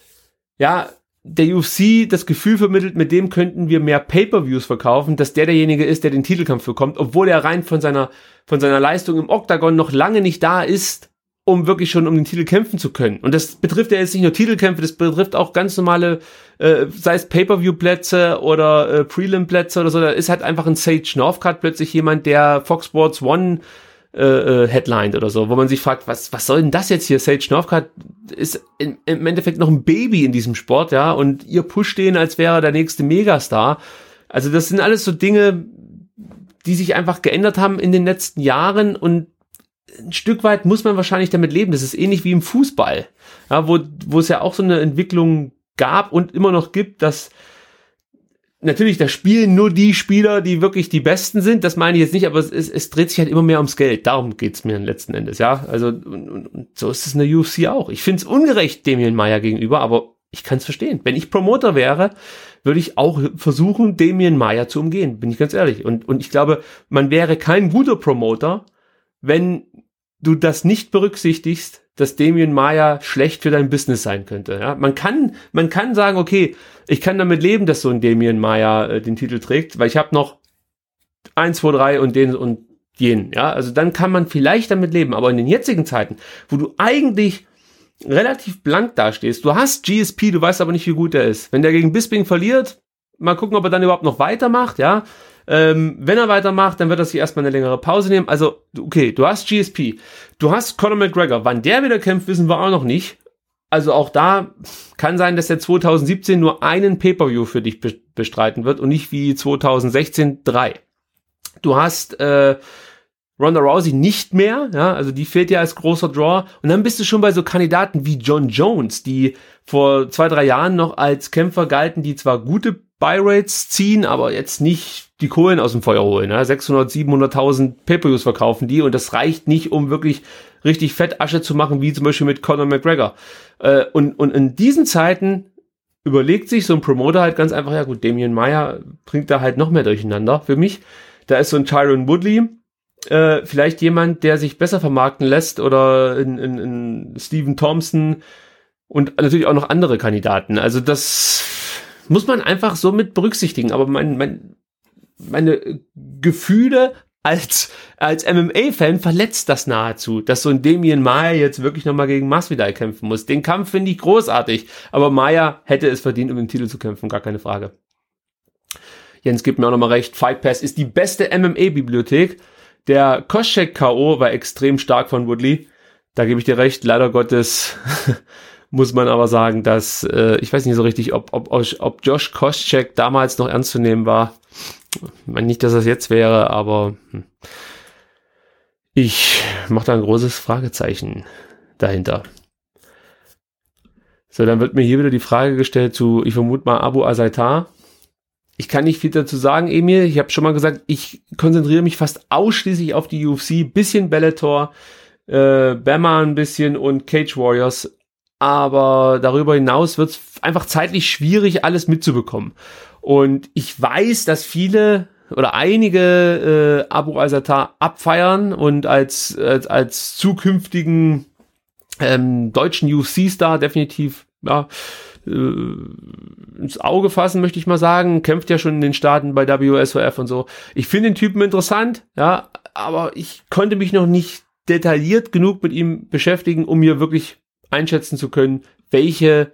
A: ja, der U F C das Gefühl vermittelt, mit dem könnten wir mehr Pay-Per-Views verkaufen, dass der derjenige ist, der den Titelkampf bekommt, obwohl er rein von seiner, von seiner Leistung im Oktagon noch lange nicht da ist, um wirklich schon um den Titel kämpfen zu können. Und das betrifft ja jetzt nicht nur Titelkämpfe, das betrifft auch ganz normale, äh, sei es Pay-Per-View-Plätze oder äh, Prelim-Plätze oder so. Da ist halt einfach ein Sage Northcutt plötzlich jemand, der Fox Sports One äh, äh, headlined oder so, wo man sich fragt, was was soll denn das jetzt hier? Sage Northcutt ist in, im Endeffekt noch ein Baby in diesem Sport, ja, und ihr pusht den, als wäre er der nächste Megastar. Also das sind alles so Dinge, die sich einfach geändert haben in den letzten Jahren und ein Stück weit muss man wahrscheinlich damit leben. Das ist ähnlich wie im Fußball, ja, wo, wo es ja auch so eine Entwicklung gab und immer noch gibt, dass natürlich, da spielen nur die Spieler, die wirklich die Besten sind. Das meine ich jetzt nicht, aber es, es, es dreht sich halt immer mehr ums Geld. Darum geht's mir letzten Endes, ja. Also, und, und, und so ist es in der U F C auch. Ich finde es ungerecht Demian Maia gegenüber, aber ich kann es verstehen. Wenn ich Promoter wäre, würde ich auch versuchen, Demian Maia zu umgehen, bin ich ganz ehrlich. Und, und ich glaube, man wäre kein guter Promoter, wenn du das nicht berücksichtigst, dass Demian Maia schlecht für dein Business sein könnte. Ja, man kann, man kann sagen, okay, ich kann damit leben, dass so ein Demian Maia äh, den Titel trägt, weil ich habe noch eins, zwei, drei und den und jenen. Ja, also dann kann man vielleicht damit leben. Aber in den jetzigen Zeiten, wo du eigentlich relativ blank dastehst, du hast G S P, du weißt aber nicht, wie gut er ist. Wenn der gegen Bisping verliert, mal gucken, ob er dann überhaupt noch weitermacht, ja. Ähm, wenn er weitermacht, dann wird er sich erstmal eine längere Pause nehmen. Also, okay, du hast G S P, du hast Conor McGregor. Wann der wieder kämpft, wissen wir auch noch nicht. Also auch da kann sein, dass er zwanzig siebzehn nur einen Pay-Per-View für dich be- bestreiten wird und nicht wie zwanzig sechzehn drei. Du hast äh, Ronda Rousey nicht mehr, ja, also die fehlt ja als großer Draw. Und dann bist du schon bei so Kandidaten wie John Jones, die vor zwei, drei Jahren noch als Kämpfer galten, die zwar gute Buy-Rates ziehen, aber jetzt nicht die Kohlen aus dem Feuer holen. Ja? sechshundert, siebenhunderttausend Pay-Per-Views verkaufen die und das reicht nicht, um wirklich richtig Fettasche zu machen, wie zum Beispiel mit Conor McGregor. Äh, und, und in diesen Zeiten überlegt sich so ein Promoter halt ganz einfach, ja gut, Demian Maia bringt da halt noch mehr durcheinander für mich. Da ist so ein Tyron Woodley, äh, vielleicht jemand, der sich besser vermarkten lässt oder in, in, in Stephen Thompson und natürlich auch noch andere Kandidaten. Also das muss man einfach so mit berücksichtigen. Aber mein, mein, meine Gefühle als, als M M A-Fan verletzt das nahezu, dass so ein Demian Maia jetzt wirklich nochmal gegen Masvidal kämpfen muss. Den Kampf finde ich großartig, aber Maia hätte es verdient, um den Titel zu kämpfen, gar keine Frage. Jens gibt mir auch nochmal recht, Fight Pass ist die beste M M A-Bibliothek. Der Koscheck-K O war extrem stark von Woodley. Da gebe ich dir recht, leider Gottes muss man aber sagen, dass, äh, ich weiß nicht so richtig, ob, ob, ob Josh Koscheck damals noch ernst zu nehmen war. Ich meine nicht, dass das jetzt wäre, aber hm. ich mache da ein großes Fragezeichen dahinter. So, dann wird mir hier wieder die Frage gestellt zu, ich vermute mal, Abu Azaitar. Ich kann nicht viel dazu sagen, Emil. Ich habe schon mal gesagt, ich konzentriere mich fast ausschließlich auf die U F C, bisschen Bellator, äh, Bama ein bisschen und Cage Warriors. Aber darüber hinaus wird es einfach zeitlich schwierig, alles mitzubekommen. Und ich weiß, dass viele oder einige äh, Abu Azaitar abfeiern und als, als, als zukünftigen ähm, deutschen U F C-Star definitiv ja, äh, ins Auge fassen, möchte ich mal sagen. Kämpft ja schon in den Staaten bei W S O F und so. Ich finde den Typen interessant, ja, aber ich konnte mich noch nicht detailliert genug mit ihm beschäftigen, um mir wirklich einschätzen zu können, welche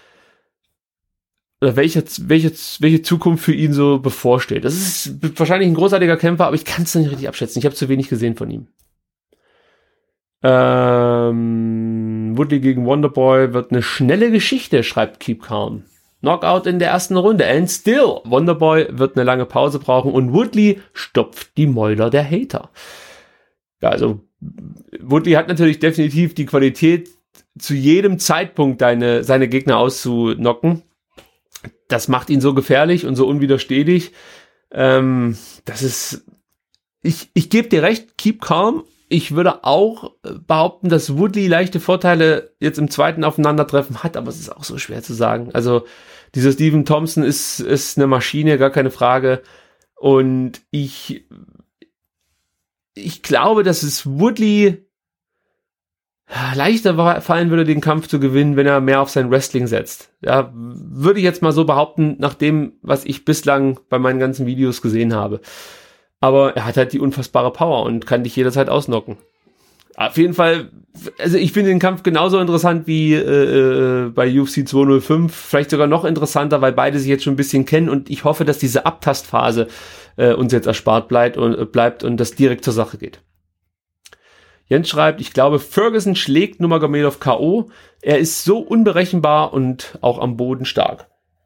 A: oder welche, welche, welche Zukunft für ihn so bevorsteht. Das ist wahrscheinlich ein großartiger Kämpfer, aber ich kann es noch nicht richtig abschätzen. Ich habe zu wenig gesehen von ihm. Ähm, Woodley gegen Wonderboy wird eine schnelle Geschichte, schreibt Keep Calm. Knockout in der ersten Runde. And still, Wonderboy wird eine lange Pause brauchen und Woodley stopft die Mäuler der Hater. Ja, also Woodley hat natürlich definitiv die Qualität, zu jedem Zeitpunkt deine, seine Gegner auszunocken. Das macht ihn so gefährlich und so unwiderstehlich. Ähm, das ist, ich, ich gebe dir recht, Keep Calm. Ich würde auch behaupten, dass Woodley leichte Vorteile jetzt im zweiten Aufeinandertreffen hat, aber es ist auch so schwer zu sagen. Also dieser Stephen Thompson ist, ist eine Maschine, gar keine Frage. Und ich, ich glaube, dass es Woodley leichter fallen würde, den Kampf zu gewinnen, wenn er mehr auf sein Wrestling setzt. Ja, würde ich jetzt mal so behaupten, nach dem, was ich bislang bei meinen ganzen Videos gesehen habe. Aber er hat halt die unfassbare Power und kann dich jederzeit ausnocken. Auf jeden Fall, also ich finde den Kampf genauso interessant wie äh, bei U F C zweihundertfünf, vielleicht sogar noch interessanter, weil beide sich jetzt schon ein bisschen kennen und ich hoffe, dass diese Abtastphase äh, uns jetzt erspart bleibt und, äh, bleibt und das direkt zur Sache geht. Jens schreibt, ich glaube, Ferguson schlägt Nurmagomedov K O. Er ist so unberechenbar und auch am Boden stark.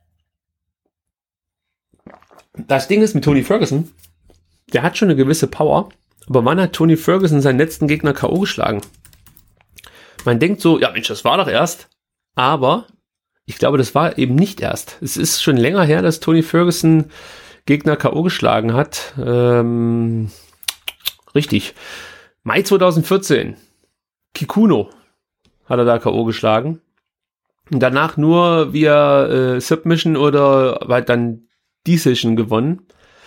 A: Das Ding ist mit Tony Ferguson, der hat schon eine gewisse Power, aber wann hat Tony Ferguson seinen letzten Gegner K O geschlagen? Man denkt so, ja Mensch, das war doch erst, aber ich glaube, das war eben nicht erst. Es ist schon länger her, dass Tony Ferguson Gegner K O geschlagen hat. Ähm, richtig. Mai zweitausendvierzehn. Kikuno hat er da K O geschlagen. Und danach nur via äh, Submission oder halt dann Decision gewonnen.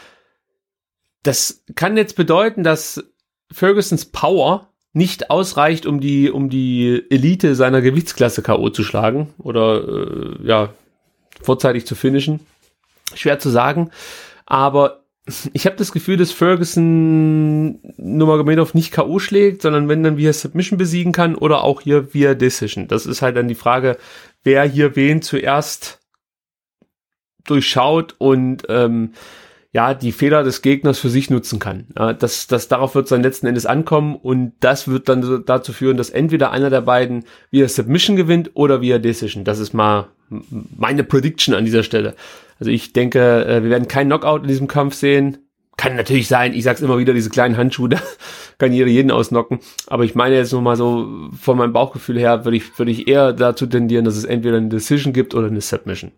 A: Das kann jetzt bedeuten, dass Fergusons Power nicht ausreicht, um die um die Elite seiner Gewichtsklasse K O zu schlagen oder äh, ja vorzeitig zu finishen. Schwer zu sagen, aber ich habe das Gefühl, dass Ferguson Nurmagomedov nicht K O schlägt, sondern wenn dann via Submission besiegen kann oder auch hier via Decision. Das ist halt dann die Frage, wer hier wen zuerst durchschaut und ähm, ja die Fehler des Gegners für sich nutzen kann. Ja, das, das darauf wird es dann letzten Endes ankommen und das wird dann so dazu führen, dass entweder einer der beiden via Submission gewinnt oder via Decision. Das ist mal meine Prediction an dieser Stelle. Also ich denke, wir werden keinen Knockout in diesem Kampf sehen. Kann natürlich sein, ich sag's immer wieder, diese kleinen Handschuhe, da kann jeder jeden ausnocken. Aber ich meine jetzt nur mal so, von meinem Bauchgefühl her, würde ich, würde ich eher dazu tendieren, dass es entweder eine Decision gibt oder eine Submission.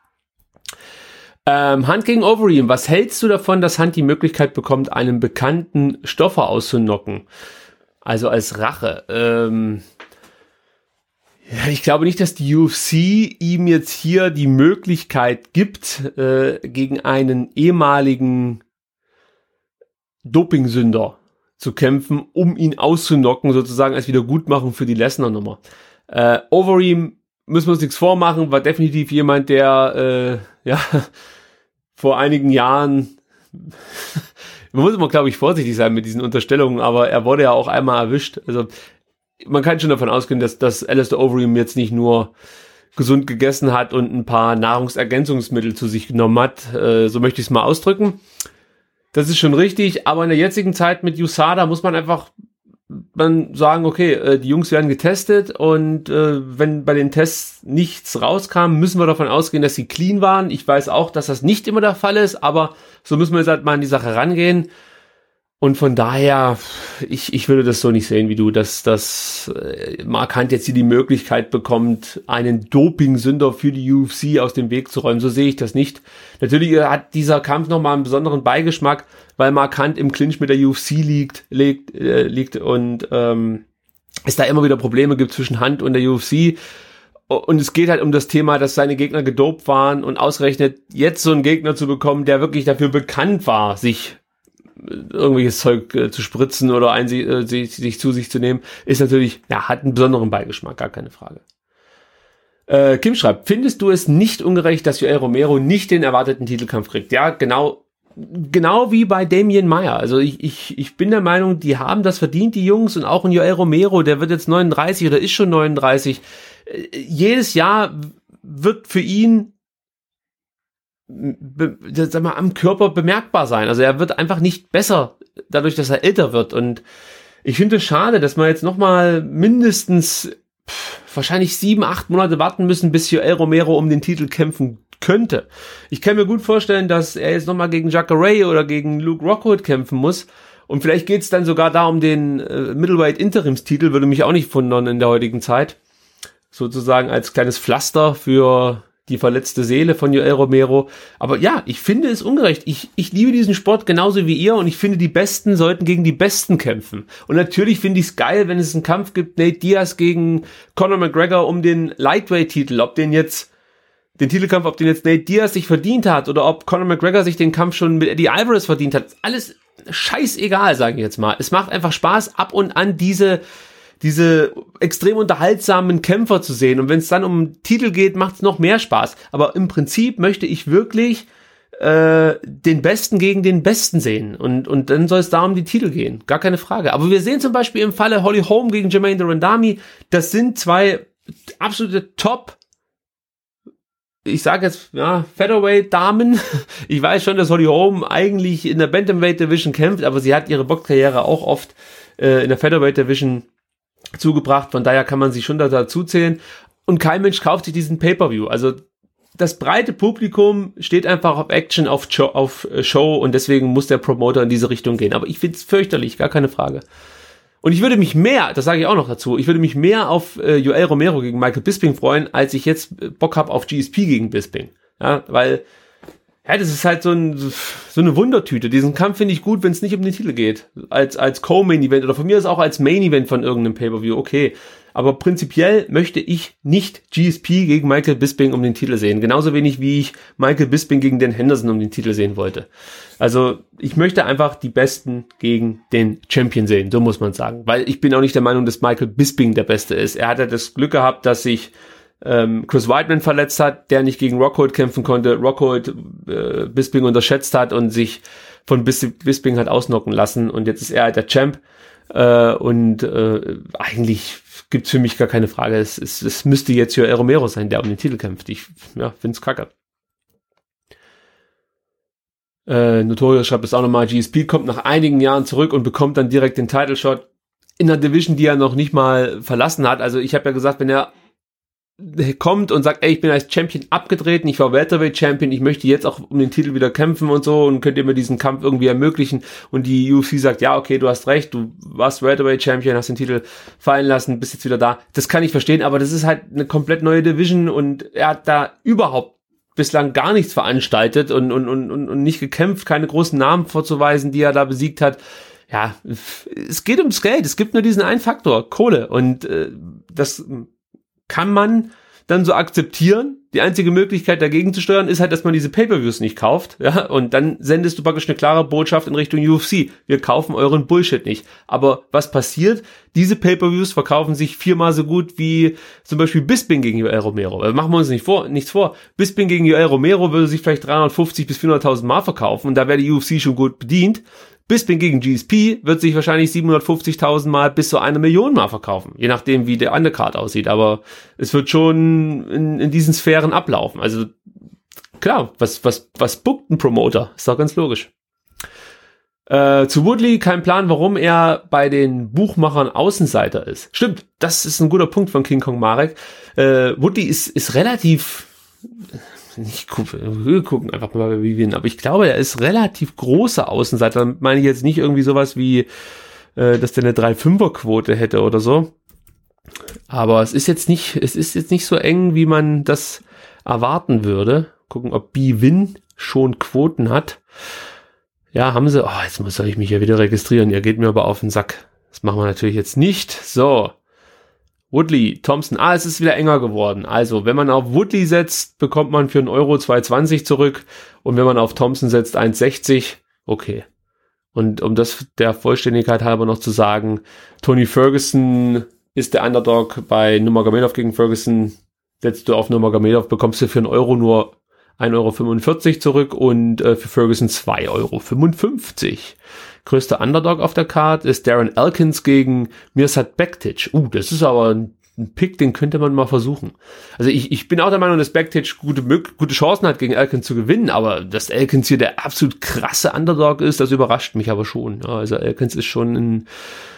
A: Ähm, Hunt gegen Overeem. Was hältst du davon, dass Hunt die Möglichkeit bekommt, einen bekannten Stoffer auszunocken? Also als Rache. Ähm, ja, ich glaube nicht, dass die U F C ihm jetzt hier die Möglichkeit gibt, äh, gegen einen ehemaligen Dopingsünder zu kämpfen, um ihn auszunocken, sozusagen als Wiedergutmachung für die Lesnar-Nummer. Äh, Overeem, müssen wir uns nichts vormachen, war definitiv jemand, der äh, ja vor einigen Jahren, man muss immer, glaube ich, vorsichtig sein mit diesen Unterstellungen, aber er wurde ja auch einmal erwischt. Also man kann schon davon ausgehen, dass, dass Alistair Overeem jetzt nicht nur gesund gegessen hat und ein paar Nahrungsergänzungsmittel zu sich genommen hat. Äh, so möchte ich es mal ausdrücken. Das ist schon richtig, aber in der jetzigen Zeit mit U S A D A muss man einfach man sagen, okay, äh, die Jungs werden getestet und äh, wenn bei den Tests nichts rauskam, müssen wir davon ausgehen, dass sie clean waren. Ich weiß auch, dass das nicht immer der Fall ist, aber so müssen wir jetzt halt mal an die Sache rangehen. Und von daher, ich, ich würde das so nicht sehen wie du, dass, dass äh, Mark Hunt jetzt hier die Möglichkeit bekommt, einen Doping-Sünder für die U F C aus dem Weg zu räumen. So sehe ich das nicht. Natürlich hat dieser Kampf nochmal einen besonderen Beigeschmack, weil Mark Hunt im Clinch mit der U F C liegt, liegt, äh, liegt und ähm, es da immer wieder Probleme gibt zwischen Hunt und der U F C. Und es geht halt um das Thema, dass seine Gegner gedopt waren und ausgerechnet jetzt so einen Gegner zu bekommen, der wirklich dafür bekannt war, sich irgendwelches Zeug äh, zu spritzen oder ein, äh, sich, sich zu sich zu nehmen, ist natürlich, ja, hat einen besonderen Beigeschmack, gar keine Frage. Äh, Kim schreibt, findest du es nicht ungerecht, dass Yoel Romero nicht den erwarteten Titelkampf kriegt? Ja, genau, genau wie bei Damian Maia. Also ich, ich, ich bin der Meinung, die haben das verdient, die Jungs, und auch ein Yoel Romero, der wird jetzt neununddreißig oder ist schon neununddreißig. Äh, jedes Jahr wird für ihn Be, sag mal, am Körper bemerkbar sein. Also er wird einfach nicht besser, dadurch, dass er älter wird. Und ich finde es schade, dass wir jetzt nochmal mindestens pff, wahrscheinlich sieben, acht Monate warten müssen, bis Joel Romero um den Titel kämpfen könnte. Ich kann mir gut vorstellen, dass er jetzt nochmal gegen Jacare oder gegen Luke Rockhold kämpfen muss. Und vielleicht geht es dann sogar da um den äh, Middleweight-Interimstitel, würde mich auch nicht wundern in der heutigen Zeit. Sozusagen als kleines Pflaster für die verletzte Seele von Joel Romero. Aber ja, ich finde es ungerecht. Ich, ich liebe diesen Sport genauso wie ihr und ich finde, die Besten sollten gegen die Besten kämpfen. Und natürlich finde ich es geil, wenn es einen Kampf gibt, Nate Diaz gegen Conor McGregor um den Lightweight-Titel. Ob den jetzt, den Titelkampf, ob den jetzt Nate Diaz sich verdient hat oder ob Conor McGregor sich den Kampf schon mit Eddie Alvarez verdient hat. Alles scheißegal, sage ich jetzt mal. Es macht einfach Spaß, ab und an diese diese extrem unterhaltsamen Kämpfer zu sehen. Und wenn es dann um Titel geht, macht es noch mehr Spaß. Aber im Prinzip möchte ich wirklich äh, den Besten gegen den Besten sehen. Und, und dann soll es da um die Titel gehen. Gar keine Frage. Aber wir sehen zum Beispiel im Falle Holly Holm gegen Jermaine Durandamy, das sind zwei absolute Top, ich sage jetzt, ja, Featherweight-Damen. Ich weiß schon, dass Holly Holm eigentlich in der Bantamweight-Division kämpft, aber sie hat ihre Boxkarriere auch oft äh, in der Featherweight-Division zugebracht, von daher kann man sie schon da dazu zählen und kein Mensch kauft sich diesen Pay-Per-View, also das breite Publikum steht einfach auf Action, auf Show, auf Show und deswegen muss der Promoter in diese Richtung gehen, aber ich finde es fürchterlich, gar keine Frage. Und ich würde mich mehr, das sage ich auch noch dazu, ich würde mich mehr auf äh, Joel Romero gegen Michael Bisping freuen, als ich jetzt Bock habe auf G S P gegen Bisping, ja, weil ja, das ist halt so, ein, so eine Wundertüte. Diesen Kampf finde ich gut, wenn es nicht um den Titel geht. Als, als Co-Main-Event oder von mir ist auch als Main-Event von irgendeinem Pay-Per-View, okay. Aber prinzipiell möchte ich nicht G S P gegen Michael Bisping um den Titel sehen. Genauso wenig wie ich Michael Bisping gegen Dan Henderson um den Titel sehen wollte. Also ich möchte einfach die Besten gegen den Champion sehen, so muss man sagen. Weil ich bin auch nicht der Meinung, dass Michael Bisping der Beste ist. Er hat ja das Glück gehabt, dass sich Chris Weidman verletzt hat, der nicht gegen Rockhold kämpfen konnte, Rockhold äh, Bisping unterschätzt hat und sich von Bis- Bisping hat ausnocken lassen und jetzt ist er halt der Champ äh, und äh, eigentlich gibt's für mich gar keine Frage, es, es, es müsste jetzt Joel Romero sein, der um den Titel kämpft. Ich ja, find's kacke. Äh, Notorious schreibt es auch nochmal, G S P kommt nach einigen Jahren zurück und bekommt dann direkt den Title Shot in einer Division, die er noch nicht mal verlassen hat. Also ich habe ja gesagt, wenn er kommt und sagt, ey, ich bin als Champion abgetreten, ich war Welterweight Champion, ich möchte jetzt auch um den Titel wieder kämpfen und so und könnt ihr mir diesen Kampf irgendwie ermöglichen und die U F C sagt, ja, okay, du hast recht, du warst Welterweight Champion, hast den Titel fallen lassen, bist jetzt wieder da, das kann ich verstehen, aber das ist halt eine komplett neue Division und er hat da überhaupt bislang gar nichts veranstaltet und, und, und, und nicht gekämpft, keine großen Namen vorzuweisen, die er da besiegt hat. Ja, es geht ums Geld, es gibt nur diesen einen Faktor, Kohle und äh, das kann man dann so akzeptieren. Die einzige Möglichkeit dagegen zu steuern ist halt, dass man diese Pay-Per-Views nicht kauft, ja, und dann sendest du praktisch eine klare Botschaft in Richtung U F C. Wir kaufen euren Bullshit nicht. Aber was passiert? Diese Pay-Per-Views verkaufen sich viermal so gut wie zum Beispiel Bisping gegen Joel Romero. Also machen wir uns nicht vor, nichts vor. Bisping gegen Joel Romero würde sich vielleicht dreihundertfünfzig bis vierhunderttausend Mal verkaufen und da wäre die U F C schon gut bedient. Bisping gegen G S P wird sich wahrscheinlich siebenhundertfünfzigtausend Mal bis zu eine Million Mal verkaufen, je nachdem, wie der Undercard aussieht. Aber es wird schon in, in diesen Sphären ablaufen. Also klar, was was was bookt ein Promoter? Ist doch ganz logisch. Äh, zu Woodley, kein Plan, warum er bei den Buchmachern Außenseiter ist. Stimmt, das ist ein guter Punkt von King Kong Marek. Äh, Woodley ist ist relativ... Ich gucke, wir gucken einfach mal, wie wir ihn, aber ich glaube, er ist relativ großer Außenseiter. Damit meine ich jetzt nicht irgendwie sowas wie, äh, dass der eine drei Komma fünfer Quote hätte oder so. Aber es ist jetzt nicht, es ist jetzt nicht so eng, wie man das erwarten würde. Gucken, ob B-Win schon Quoten hat. Ja, haben sie. Oh, jetzt muss ich mich ja wieder registrieren. Ihr geht mir aber auf den Sack. Das machen wir natürlich jetzt nicht. So. Woodley, Thompson, ah, es ist wieder enger geworden. Also, wenn man auf Woodley setzt, bekommt man für einen Euro zwei zwanzig zurück. Und wenn man auf Thompson setzt, eins sechzig. Okay. Und um das der Vollständigkeit halber noch zu sagen, Tony Ferguson ist der Underdog bei Nurmagomedov gegen Ferguson. Setzt du auf Nurmagomedov, bekommst du für einen Euro nur ein Euro fünfundvierzig zurück und äh, für Ferguson zwei Euro fünfundfünfzig. Größter Underdog auf der Card ist Darren Elkins gegen Mirsad Bektic. Uh, das ist aber ein, ein Pick, den könnte man mal versuchen. Also ich, ich bin auch der Meinung, dass Bektic gute, gute Chancen hat, gegen Elkins zu gewinnen, aber dass Elkins hier der absolut krasse Underdog ist, das überrascht mich aber schon. Ja, also Elkins ist schon ein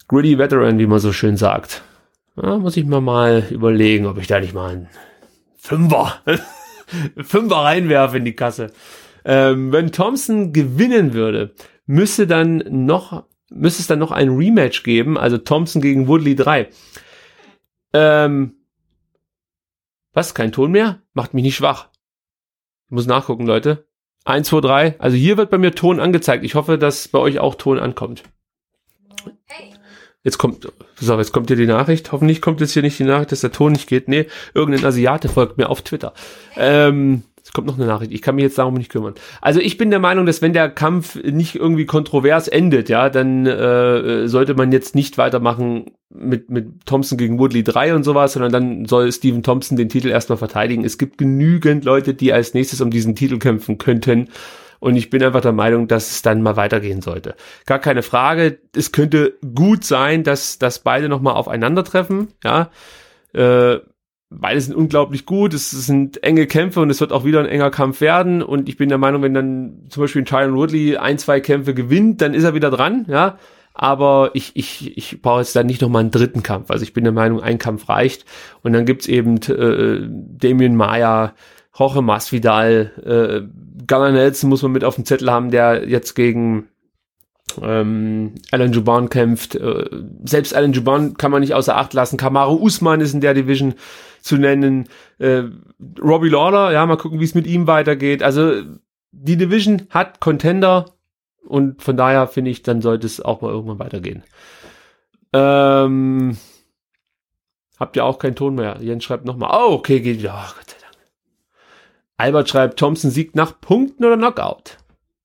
A: Gritty Veteran, wie man so schön sagt. Ja, muss ich mir mal überlegen, ob ich da nicht mal einen Fünfer, Fünfer reinwerfe in die Kasse. Ähm, wenn Thompson gewinnen würde, müsste dann noch, müsste es dann noch ein Rematch geben, also Thompson gegen Woodley drei. Ähm, was? Kein Ton mehr? Macht mich nicht schwach. Ich muss nachgucken, Leute. eins, zwei, drei. Also hier wird bei mir Ton angezeigt. Ich hoffe, dass bei euch auch Ton ankommt. Jetzt kommt, so, jetzt kommt hier die Nachricht. Hoffentlich kommt jetzt hier nicht die Nachricht, dass der Ton nicht geht. Nee, irgendein Asiate folgt mir auf Twitter. Ähm, es kommt noch eine Nachricht. Ich kann mich jetzt darum nicht kümmern. Also ich bin der Meinung, dass wenn der Kampf nicht irgendwie kontrovers endet, ja, dann äh, sollte man jetzt nicht weitermachen mit mit Thompson gegen Woodley drei und sowas, sondern dann soll Stephen Thompson den Titel erstmal verteidigen. Es gibt genügend Leute, die als nächstes um diesen Titel kämpfen könnten. Und ich bin einfach der Meinung, dass es dann mal weitergehen sollte. Gar keine Frage. Es könnte gut sein, dass, dass beide nochmal aufeinandertreffen. Ja, äh, beide sind unglaublich gut. Es sind enge Kämpfe und es wird auch wieder ein enger Kampf werden. Und ich bin der Meinung, wenn dann zum Beispiel Tyron Woodley ein, zwei Kämpfe gewinnt, dann ist er wieder dran. Ja, aber ich, ich, ich brauche jetzt dann nicht nochmal einen dritten Kampf. Also ich bin der Meinung, ein Kampf reicht. Und dann gibt's eben äh, Damian Maia, Jorge Masvidal, äh, Gunnar Nelson muss man mit auf dem Zettel haben, der jetzt gegen ähm, Alan Jouban kämpft. Äh, selbst Alan Jouban kann man nicht außer Acht lassen. Kamaru Usman ist in der Division zu nennen. Äh, Robbie Lawler, ja, mal gucken, wie es mit ihm weitergeht. Also die Division hat Contender und von daher finde ich, dann sollte es auch mal irgendwann weitergehen. Ähm, habt ihr auch keinen Ton mehr? Jens schreibt nochmal. Oh, okay, geht wieder. Oh, Gott sei Dank. Albert schreibt, Thompson siegt nach Punkten oder Knockout.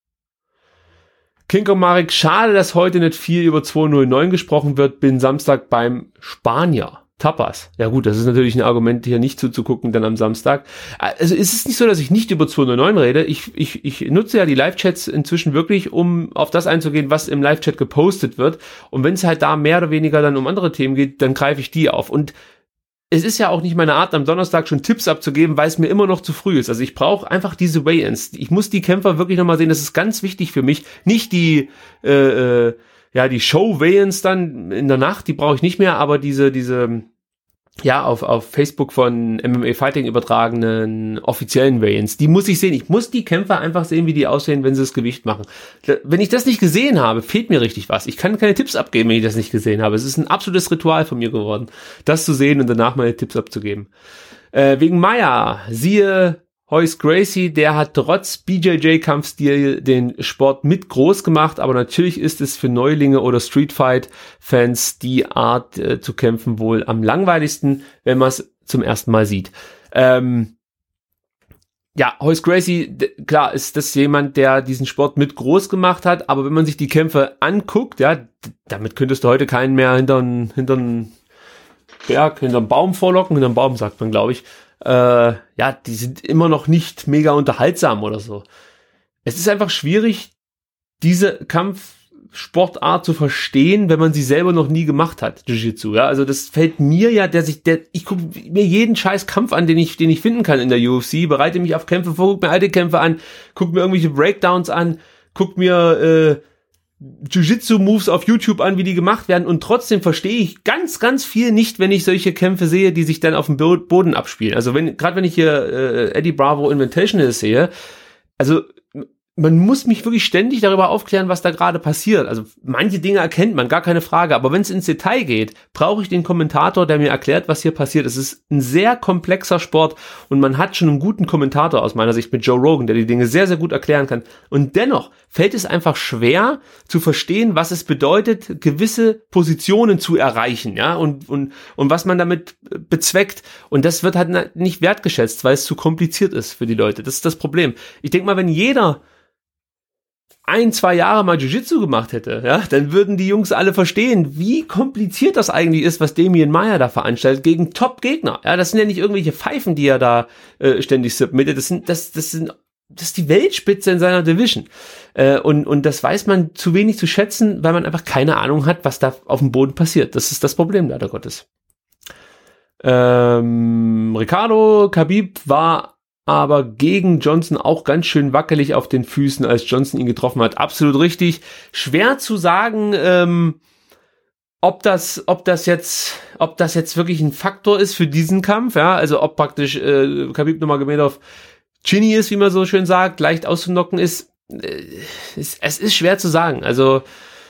A: Kinko Marek, schade, dass heute nicht viel über zwei null neun gesprochen wird. Bin Samstag beim Spanier. Tapas. Ja gut, das ist natürlich ein Argument, hier nicht zuzugucken dann am Samstag. Also ist es nicht so, dass ich nicht über zwei null neun rede. Ich, ich, ich nutze ja die Live-Chats inzwischen wirklich, um auf das einzugehen, was im Live-Chat gepostet wird. Und wenn es halt da mehr oder weniger dann um andere Themen geht, dann greife ich die auf. Und es ist ja auch nicht meine Art, am Donnerstag schon Tipps abzugeben, weil es mir immer noch zu früh ist. Also ich brauche einfach diese Weigh-ins. Ich muss die Kämpfer wirklich nochmal sehen. Das ist ganz wichtig für mich. Nicht die, äh, äh, ja, die Show-Weigh-ins dann in der Nacht, die brauche ich nicht mehr, aber diese, diese, ja, auf, auf Facebook von M M A Fighting übertragenen offiziellen Weigh-ins, die muss ich sehen. Ich muss die Kämpfer einfach sehen, wie die aussehen, wenn sie das Gewicht machen. Wenn ich das nicht gesehen habe, fehlt mir richtig was. Ich kann keine Tipps abgeben, wenn ich das nicht gesehen habe. Es ist ein absolutes Ritual von mir geworden, das zu sehen und danach meine Tipps abzugeben. Äh, wegen Maya, siehe Royce Gracie, der hat trotz B J J-Kampfstil den Sport mit groß gemacht, aber natürlich ist es für Neulinge oder Streetfight-Fans die Art äh, zu kämpfen wohl am langweiligsten, wenn man es zum ersten Mal sieht. Ähm, ja, Royce Gracie, d- klar ist das jemand, der diesen Sport mit groß gemacht hat, aber wenn man sich die Kämpfe anguckt, ja, d- damit könntest du heute keinen mehr hintern, hintern Berg, hinterm Baum vorlocken, hinterm Baum sagt man, glaube ich. Äh, ja, die sind immer noch nicht mega unterhaltsam oder so. Es ist einfach schwierig, diese Kampfsportart zu verstehen, wenn man sie selber noch nie gemacht hat, Jiu-Jitsu, ja. Also das fällt mir ja, der sich, der, ich gucke mir jeden scheiß Kampf an, den ich, den ich finden kann in der U F C, bereite mich auf Kämpfe vor, guck mir alte Kämpfe an, guck mir irgendwelche Breakdowns an, guck mir, äh, Jiu-Jitsu-Moves auf YouTube an, wie die gemacht werden und trotzdem verstehe ich ganz, ganz viel nicht, wenn ich solche Kämpfe sehe, die sich dann auf dem Bo- Boden abspielen. Also wenn, gerade wenn ich hier äh, Eddie Bravo Invitational sehe, also man muss mich wirklich ständig darüber aufklären, was da gerade passiert. Also manche Dinge erkennt man, gar keine Frage. Aber wenn es ins Detail geht, brauche ich den Kommentator, der mir erklärt, was hier passiert. Es ist ein sehr komplexer Sport und man hat schon einen guten Kommentator aus meiner Sicht mit Joe Rogan, der die Dinge sehr, sehr gut erklären kann. Und dennoch fällt es einfach schwer zu verstehen, was es bedeutet, gewisse Positionen zu erreichen, ja, und, und, und was man damit bezweckt. Und das wird halt nicht wertgeschätzt, weil es zu kompliziert ist für die Leute. Das ist das Problem. Ich denke mal, wenn jeder ein, zwei Jahre mal Jiu-Jitsu gemacht hätte, ja, dann würden die Jungs alle verstehen, wie kompliziert das eigentlich ist, was Damian Maia da veranstaltet gegen Top-Gegner. Ja, das sind ja nicht irgendwelche Pfeifen, die er da äh, ständig submittet. Das sind, das, das sind, das ist die Weltspitze in seiner Division. Äh, und, und das weiß man zu wenig zu schätzen, weil man einfach keine Ahnung hat, was da auf dem Boden passiert. Das ist das Problem, leider Gottes. Ähm, Ricardo Khabib war aber gegen Johnson auch ganz schön wackelig auf den Füßen, als Johnson ihn getroffen hat. Absolut richtig. Schwer zu sagen, ähm, ob das, ob das jetzt, ob das jetzt wirklich ein Faktor ist für diesen Kampf, ja, also ob praktisch äh, Khabib Nurmagomedov Chinny ist, wie man so schön sagt, leicht auszunocken ist, äh, ist, es ist schwer zu sagen. Also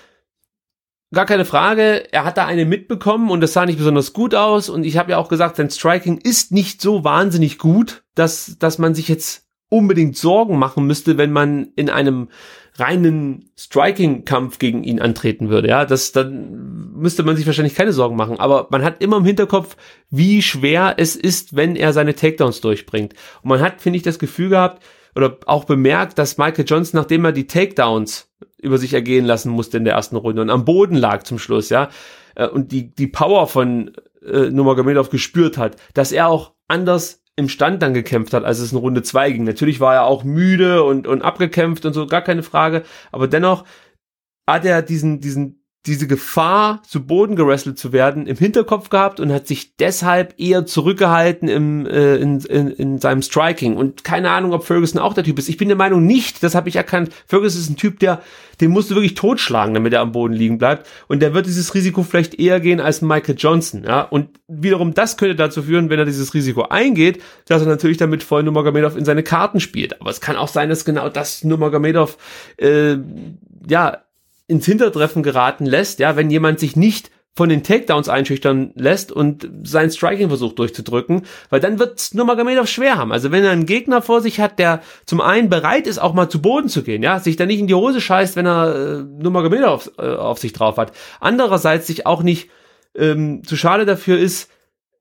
A: gar keine Frage, er hat da eine mitbekommen und das sah nicht besonders gut aus und ich habe ja auch gesagt, sein Striking ist nicht so wahnsinnig gut, dass dass man sich jetzt unbedingt Sorgen machen müsste, wenn man in einem reinen Striking-Kampf gegen ihn antreten würde. Ja, das dann müsste man sich wahrscheinlich keine Sorgen machen, aber man hat immer im Hinterkopf, wie schwer es ist, wenn er seine Takedowns durchbringt. Und man hat, finde ich, das Gefühl gehabt oder auch bemerkt, dass Michael Johnson, nachdem er die Takedowns über sich ergehen lassen musste in der ersten Runde und am Boden lag zum Schluss, ja, und die die Power von äh, Nurmagomedov gespürt hat, dass er auch anders im Stand dann gekämpft hat, als es in Runde zwei ging. Natürlich war er auch müde und und abgekämpft und so, gar keine Frage, aber dennoch hat er diesen diesen diese Gefahr, zu Boden gewrestelt zu werden, im Hinterkopf gehabt und hat sich deshalb eher zurückgehalten im, äh, in, in, in seinem Striking. Und keine Ahnung, ob Ferguson auch der Typ ist. Ich bin der Meinung nicht, das habe ich erkannt. Ferguson ist ein Typ, der, den musst du wirklich totschlagen, damit er am Boden liegen bleibt. Und der wird dieses Risiko vielleicht eher gehen als Michael Johnson. Ja? Und wiederum, das könnte dazu führen, wenn er dieses Risiko eingeht, dass er natürlich damit voll Nurmagomedov in seine Karten spielt. Aber es kann auch sein, dass genau das Nurmagomedov, äh, ja, ins Hintertreffen geraten lässt, ja, wenn jemand sich nicht von den Takedowns einschüchtern lässt und seinen Striking versucht durchzudrücken, weil dann wird es Nurmagomedov schwer haben. Also wenn er einen Gegner vor sich hat, der zum einen bereit ist, auch mal zu Boden zu gehen, ja, sich da nicht in die Hose scheißt, wenn er äh, Nurmagomedov auf, äh, auf sich drauf hat. Andererseits sich auch nicht ähm, zu schade dafür ist,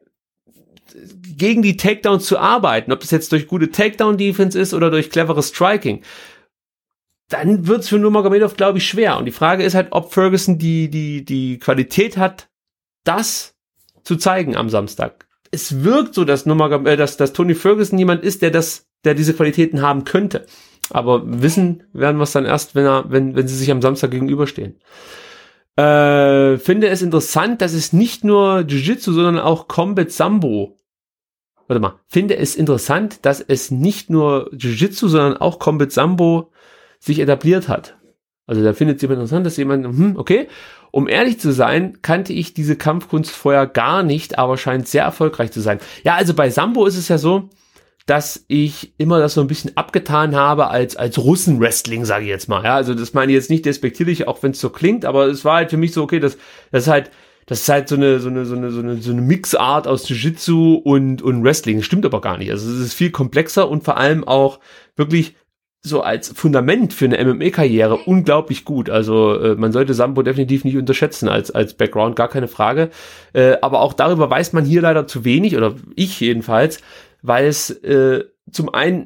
A: gegen die Takedowns zu arbeiten, ob das jetzt durch gute Takedown-Defense ist oder durch cleveres Striking. Dann wird's für Nurmagomedov, glaube ich, schwer. Und die Frage ist halt, ob Ferguson die die die Qualität hat, das zu zeigen am Samstag. Es wirkt so, dass Nurmagomedov, äh, dass, dass Tony Ferguson jemand ist, der das, der diese Qualitäten haben könnte. Aber wissen werden wir es dann erst, wenn er, wenn wenn sie sich am Samstag gegenüberstehen. Äh, finde es interessant, dass es nicht nur Jiu-Jitsu, sondern auch Combat Sambo. Warte mal. Finde es interessant, dass es nicht nur Jiu-Jitsu, sondern auch Combat Sambo sich etabliert hat. Also da findet es jemand interessant, dass jemand, hm, okay, um ehrlich zu sein, kannte ich diese Kampfkunst vorher gar nicht, aber scheint sehr erfolgreich zu sein. Ja, also bei Sambo ist es ja so, dass ich immer das so ein bisschen abgetan habe als als Russen-Wrestling, sage ich jetzt mal. Ja, also das meine ich jetzt nicht despektierlich, auch wenn es so klingt, aber es war halt für mich so, okay, das, das ist halt, das ist halt so eine, so eine, so eine, so eine, so eine Mixart aus Jiu-Jitsu und, und Wrestling. Das stimmt aber gar nicht. Also es ist viel komplexer und vor allem auch wirklich so als Fundament für eine M M A-Karriere unglaublich gut. Also äh, man sollte Sambo definitiv nicht unterschätzen als als Background, gar keine Frage. Äh, aber auch darüber weiß man hier leider zu wenig, oder ich jedenfalls, weil es äh, zum einen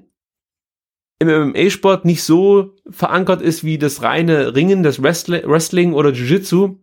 A: im M M A-Sport nicht so verankert ist wie das reine Ringen, das Wrestl- Wrestling oder Jiu-Jitsu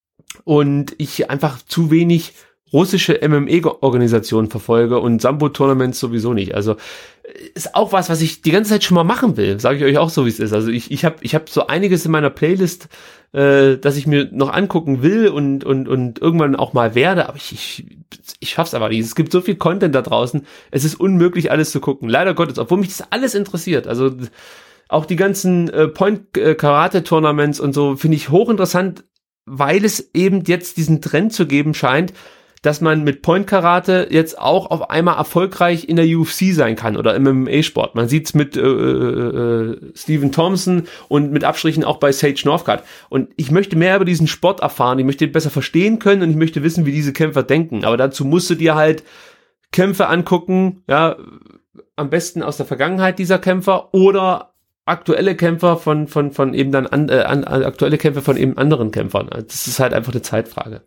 A: und ich einfach zu wenig russische M M A-Organisationen verfolge und Sambo-Tournaments sowieso nicht. Also ist auch was, was ich die ganze Zeit schon mal machen will, sage ich euch auch so, wie es ist. Also ich ich habe ich hab so einiges in meiner Playlist, äh, das ich mir noch angucken will und und und irgendwann auch mal werde, aber ich ich, ich schaff's aber nicht. Es gibt so viel Content da draußen, es ist unmöglich, alles zu gucken. Leider Gottes, obwohl mich das alles interessiert. Also auch die ganzen äh, Point-Karate-Tournaments und so finde ich hochinteressant, weil es eben jetzt diesen Trend zu geben scheint, dass man mit Point Karate jetzt auch auf einmal erfolgreich in der U F C sein kann oder im M M A-Sport. Man sieht's mit äh, äh, Stephen Thompson und mit Abstrichen auch bei Sage Northcutt. Und ich möchte mehr über diesen Sport erfahren, ich möchte ihn besser verstehen können und ich möchte wissen, wie diese Kämpfer denken. Aber dazu musst du dir halt Kämpfe angucken, ja, am besten aus der Vergangenheit dieser Kämpfer oder aktuelle Kämpfer von von von eben dann an, äh, an, aktuelle Kämpfer von eben anderen Kämpfern. Das ist halt einfach eine Zeitfrage.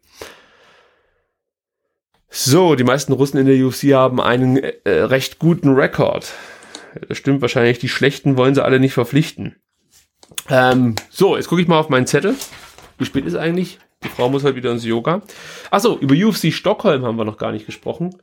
A: So, die meisten Russen in der U F C haben einen äh, recht guten Rekord. Das stimmt wahrscheinlich, die Schlechten wollen sie alle nicht verpflichten. Ähm, so, jetzt gucke ich mal auf meinen Zettel. Wie spät ist eigentlich? Die Frau muss halt wieder ins Yoga. Achso, über U F C Stockholm haben wir noch gar nicht gesprochen.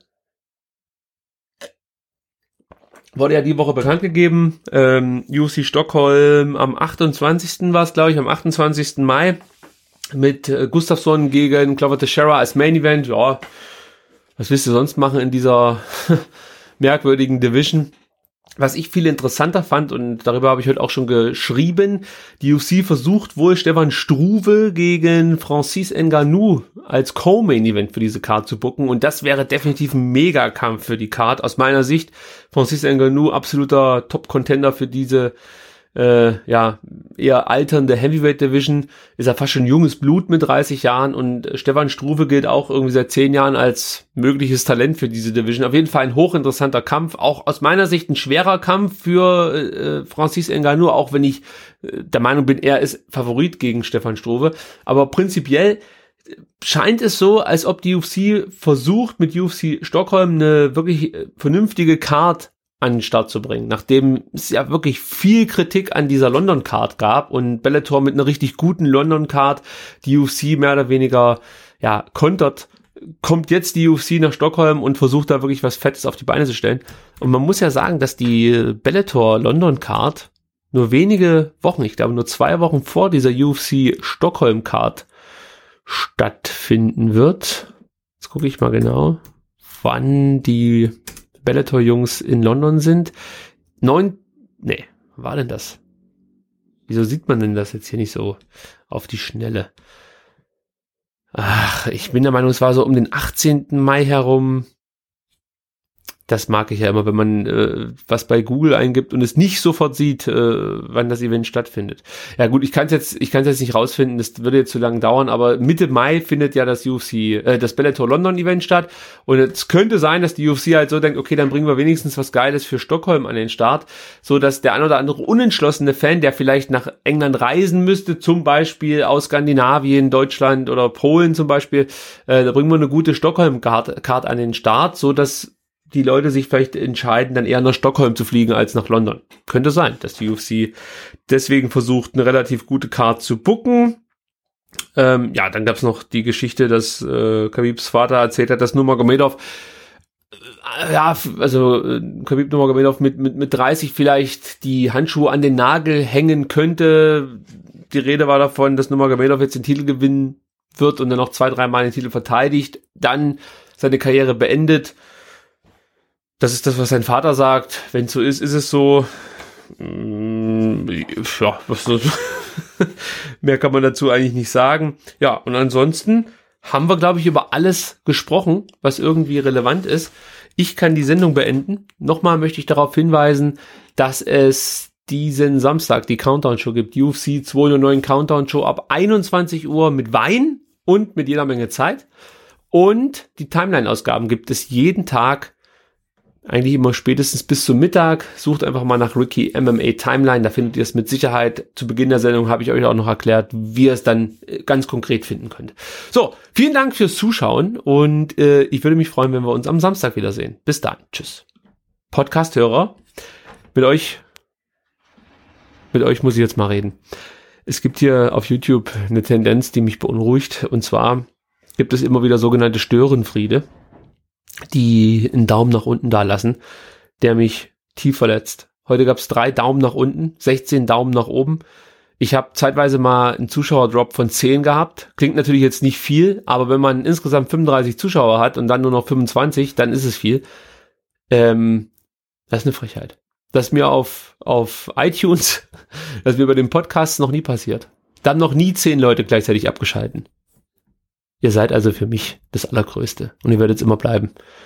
A: Wurde ja die Woche bekannt gegeben. Ähm, U F C Stockholm am achtundzwanzigsten war es, glaube ich, am achtundzwanzigsten Mai mit äh, Gustafsson gegen Glover Teixeira als Main Event. Ja, was willst du sonst machen in dieser merkwürdigen Division? Was ich viel interessanter fand, und darüber habe ich heute auch schon geschrieben, die U F C versucht wohl Stefan Struve gegen Francis Ngannou als Co-Main-Event für diese Card zu booken, und das wäre definitiv ein Megakampf für die Card. Aus meiner Sicht, Francis Ngannou absoluter Top-Contender für diese äh, ja eher alternde Heavyweight-Division, ist er fast schon junges Blut mit dreißig Jahren, und Stefan Struve gilt auch irgendwie seit zehn Jahren als mögliches Talent für diese Division. Auf jeden Fall ein hochinteressanter Kampf, auch aus meiner Sicht ein schwerer Kampf für äh, Francis Ngannou, auch wenn ich äh, der Meinung bin, er ist Favorit gegen Stefan Struve, aber prinzipiell scheint es so, als ob die U F C versucht, mit U F C Stockholm eine wirklich vernünftige Card an den Start zu bringen, nachdem es ja wirklich viel Kritik an dieser London-Card gab und Bellator mit einer richtig guten London-Card die U F C mehr oder weniger ja kontert, kommt jetzt die U F C nach Stockholm und versucht da wirklich was Fettes auf die Beine zu stellen. Und man muss ja sagen, dass die Bellator London-Card nur wenige Wochen, ich glaube nur zwei Wochen vor dieser U F C Stockholm-Card stattfinden wird. Jetzt gucke ich mal genau, wann die Bellator-Jungs in London sind. Neun, nee, war denn das? Wieso sieht man denn das jetzt hier nicht so auf die Schnelle? Ach, ich bin der Meinung, es war so um den achtzehnten Mai herum. Das mag ich ja immer, wenn man äh, was bei Google eingibt und es nicht sofort sieht, äh, wann das Event stattfindet. Ja gut, ich kann es jetzt, ich kann es jetzt nicht rausfinden, das würde jetzt zu lange dauern, aber Mitte Mai findet ja das U F C, äh, das Bellator London Event statt, und es könnte sein, dass die U F C halt so denkt, okay, dann bringen wir wenigstens was Geiles für Stockholm an den Start, so dass der ein oder andere unentschlossene Fan, der vielleicht nach England reisen müsste, zum Beispiel aus Skandinavien, Deutschland oder Polen zum Beispiel, äh, da bringen wir eine gute Stockholm-Card Card an den Start, so dass die Leute sich vielleicht entscheiden, dann eher nach Stockholm zu fliegen als nach London. Könnte sein, dass die U F C deswegen versucht, eine relativ gute Card zu booken. Ähm, ja, dann gab's noch die Geschichte, dass äh, Khabibs Vater erzählt hat, dass Nurmagomedov äh, ja, also äh, Khabib Nurmagomedov mit, mit, mit dreißig vielleicht die Handschuhe an den Nagel hängen könnte. Die Rede war davon, dass Nurmagomedov jetzt den Titel gewinnen wird und dann noch zwei, drei Mal den Titel verteidigt, dann seine Karriere beendet. Das ist das, was sein Vater sagt. Wenn es so ist, ist es so. Ja, was so mehr kann man dazu eigentlich nicht sagen. Ja, und ansonsten haben wir, glaube ich, über alles gesprochen, was irgendwie relevant ist. Ich kann die Sendung beenden. Nochmal möchte ich darauf hinweisen, dass es diesen Samstag die Countdown-Show gibt. Die U F C zweihundertneun Countdown-Show ab einundzwanzig Uhr mit Wein und mit jeder Menge Zeit. Und die Timeline-Ausgaben gibt es jeden Tag, eigentlich immer spätestens bis zum Mittag. Sucht einfach mal nach Ricky M M A Timeline, da findet ihr es mit Sicherheit. Zu Beginn der Sendung habe ich euch auch noch erklärt, wie ihr es dann ganz konkret finden könnt. So, vielen Dank fürs Zuschauen, und äh, ich würde mich freuen, wenn wir uns am Samstag wiedersehen. Bis dann, tschüss. Podcast-Hörer, mit euch, mit euch muss ich jetzt mal reden. Es gibt hier auf YouTube eine Tendenz, die mich beunruhigt, und zwar gibt es immer wieder sogenannte Störenfriede, die einen Daumen nach unten da lassen, der mich tief verletzt. Heute gab es drei Daumen nach unten, sechzehn Daumen nach oben. Ich habe zeitweise mal einen Zuschauerdrop von zehn gehabt. Klingt natürlich jetzt nicht viel, aber wenn man insgesamt fünfunddreißig Zuschauer hat und dann nur noch fünfundzwanzig, dann ist es viel. Ähm, das ist eine Frechheit. Das ist mir auf, auf iTunes, das ist mir bei den Podcasts noch nie passiert. Da haben noch nie zehn Leute gleichzeitig abgeschalten. Ihr seid also für mich das Allergrößte, und ihr werdet es immer bleiben.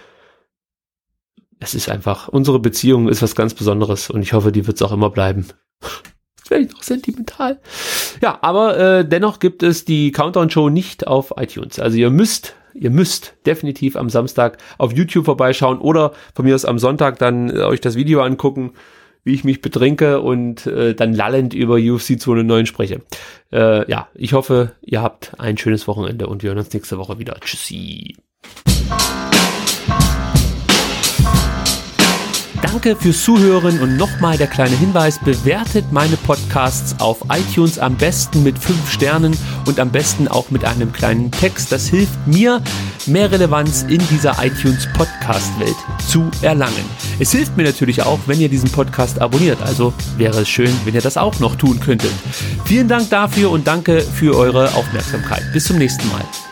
A: Es ist einfach, unsere Beziehung ist was ganz Besonderes, und ich hoffe, die wird es auch immer bleiben. Jetzt werde ich noch sentimental. Ja, aber äh, dennoch gibt es die Countdown-Show nicht auf iTunes. Also ihr müsst, ihr müsst definitiv am Samstag auf YouTube vorbeischauen oder von mir aus am Sonntag dann äh, euch das Video angucken, wie ich mich betrinke und äh, dann lallend über U F C zweihundertneun spreche. Äh, ja, ich hoffe, ihr habt ein schönes Wochenende, und wir hören uns nächste Woche wieder. Tschüssi. Danke fürs Zuhören, und nochmal der kleine Hinweis: bewertet meine Podcasts auf iTunes am besten mit fünf Sternen und am besten auch mit einem kleinen Text. Das hilft mir, mehr Relevanz in dieser iTunes-Podcast-Welt zu erlangen. Es hilft mir natürlich auch, wenn ihr diesen Podcast abonniert, also wäre es schön, wenn ihr das auch noch tun könntet. Vielen Dank dafür und danke für eure Aufmerksamkeit. Bis zum nächsten Mal.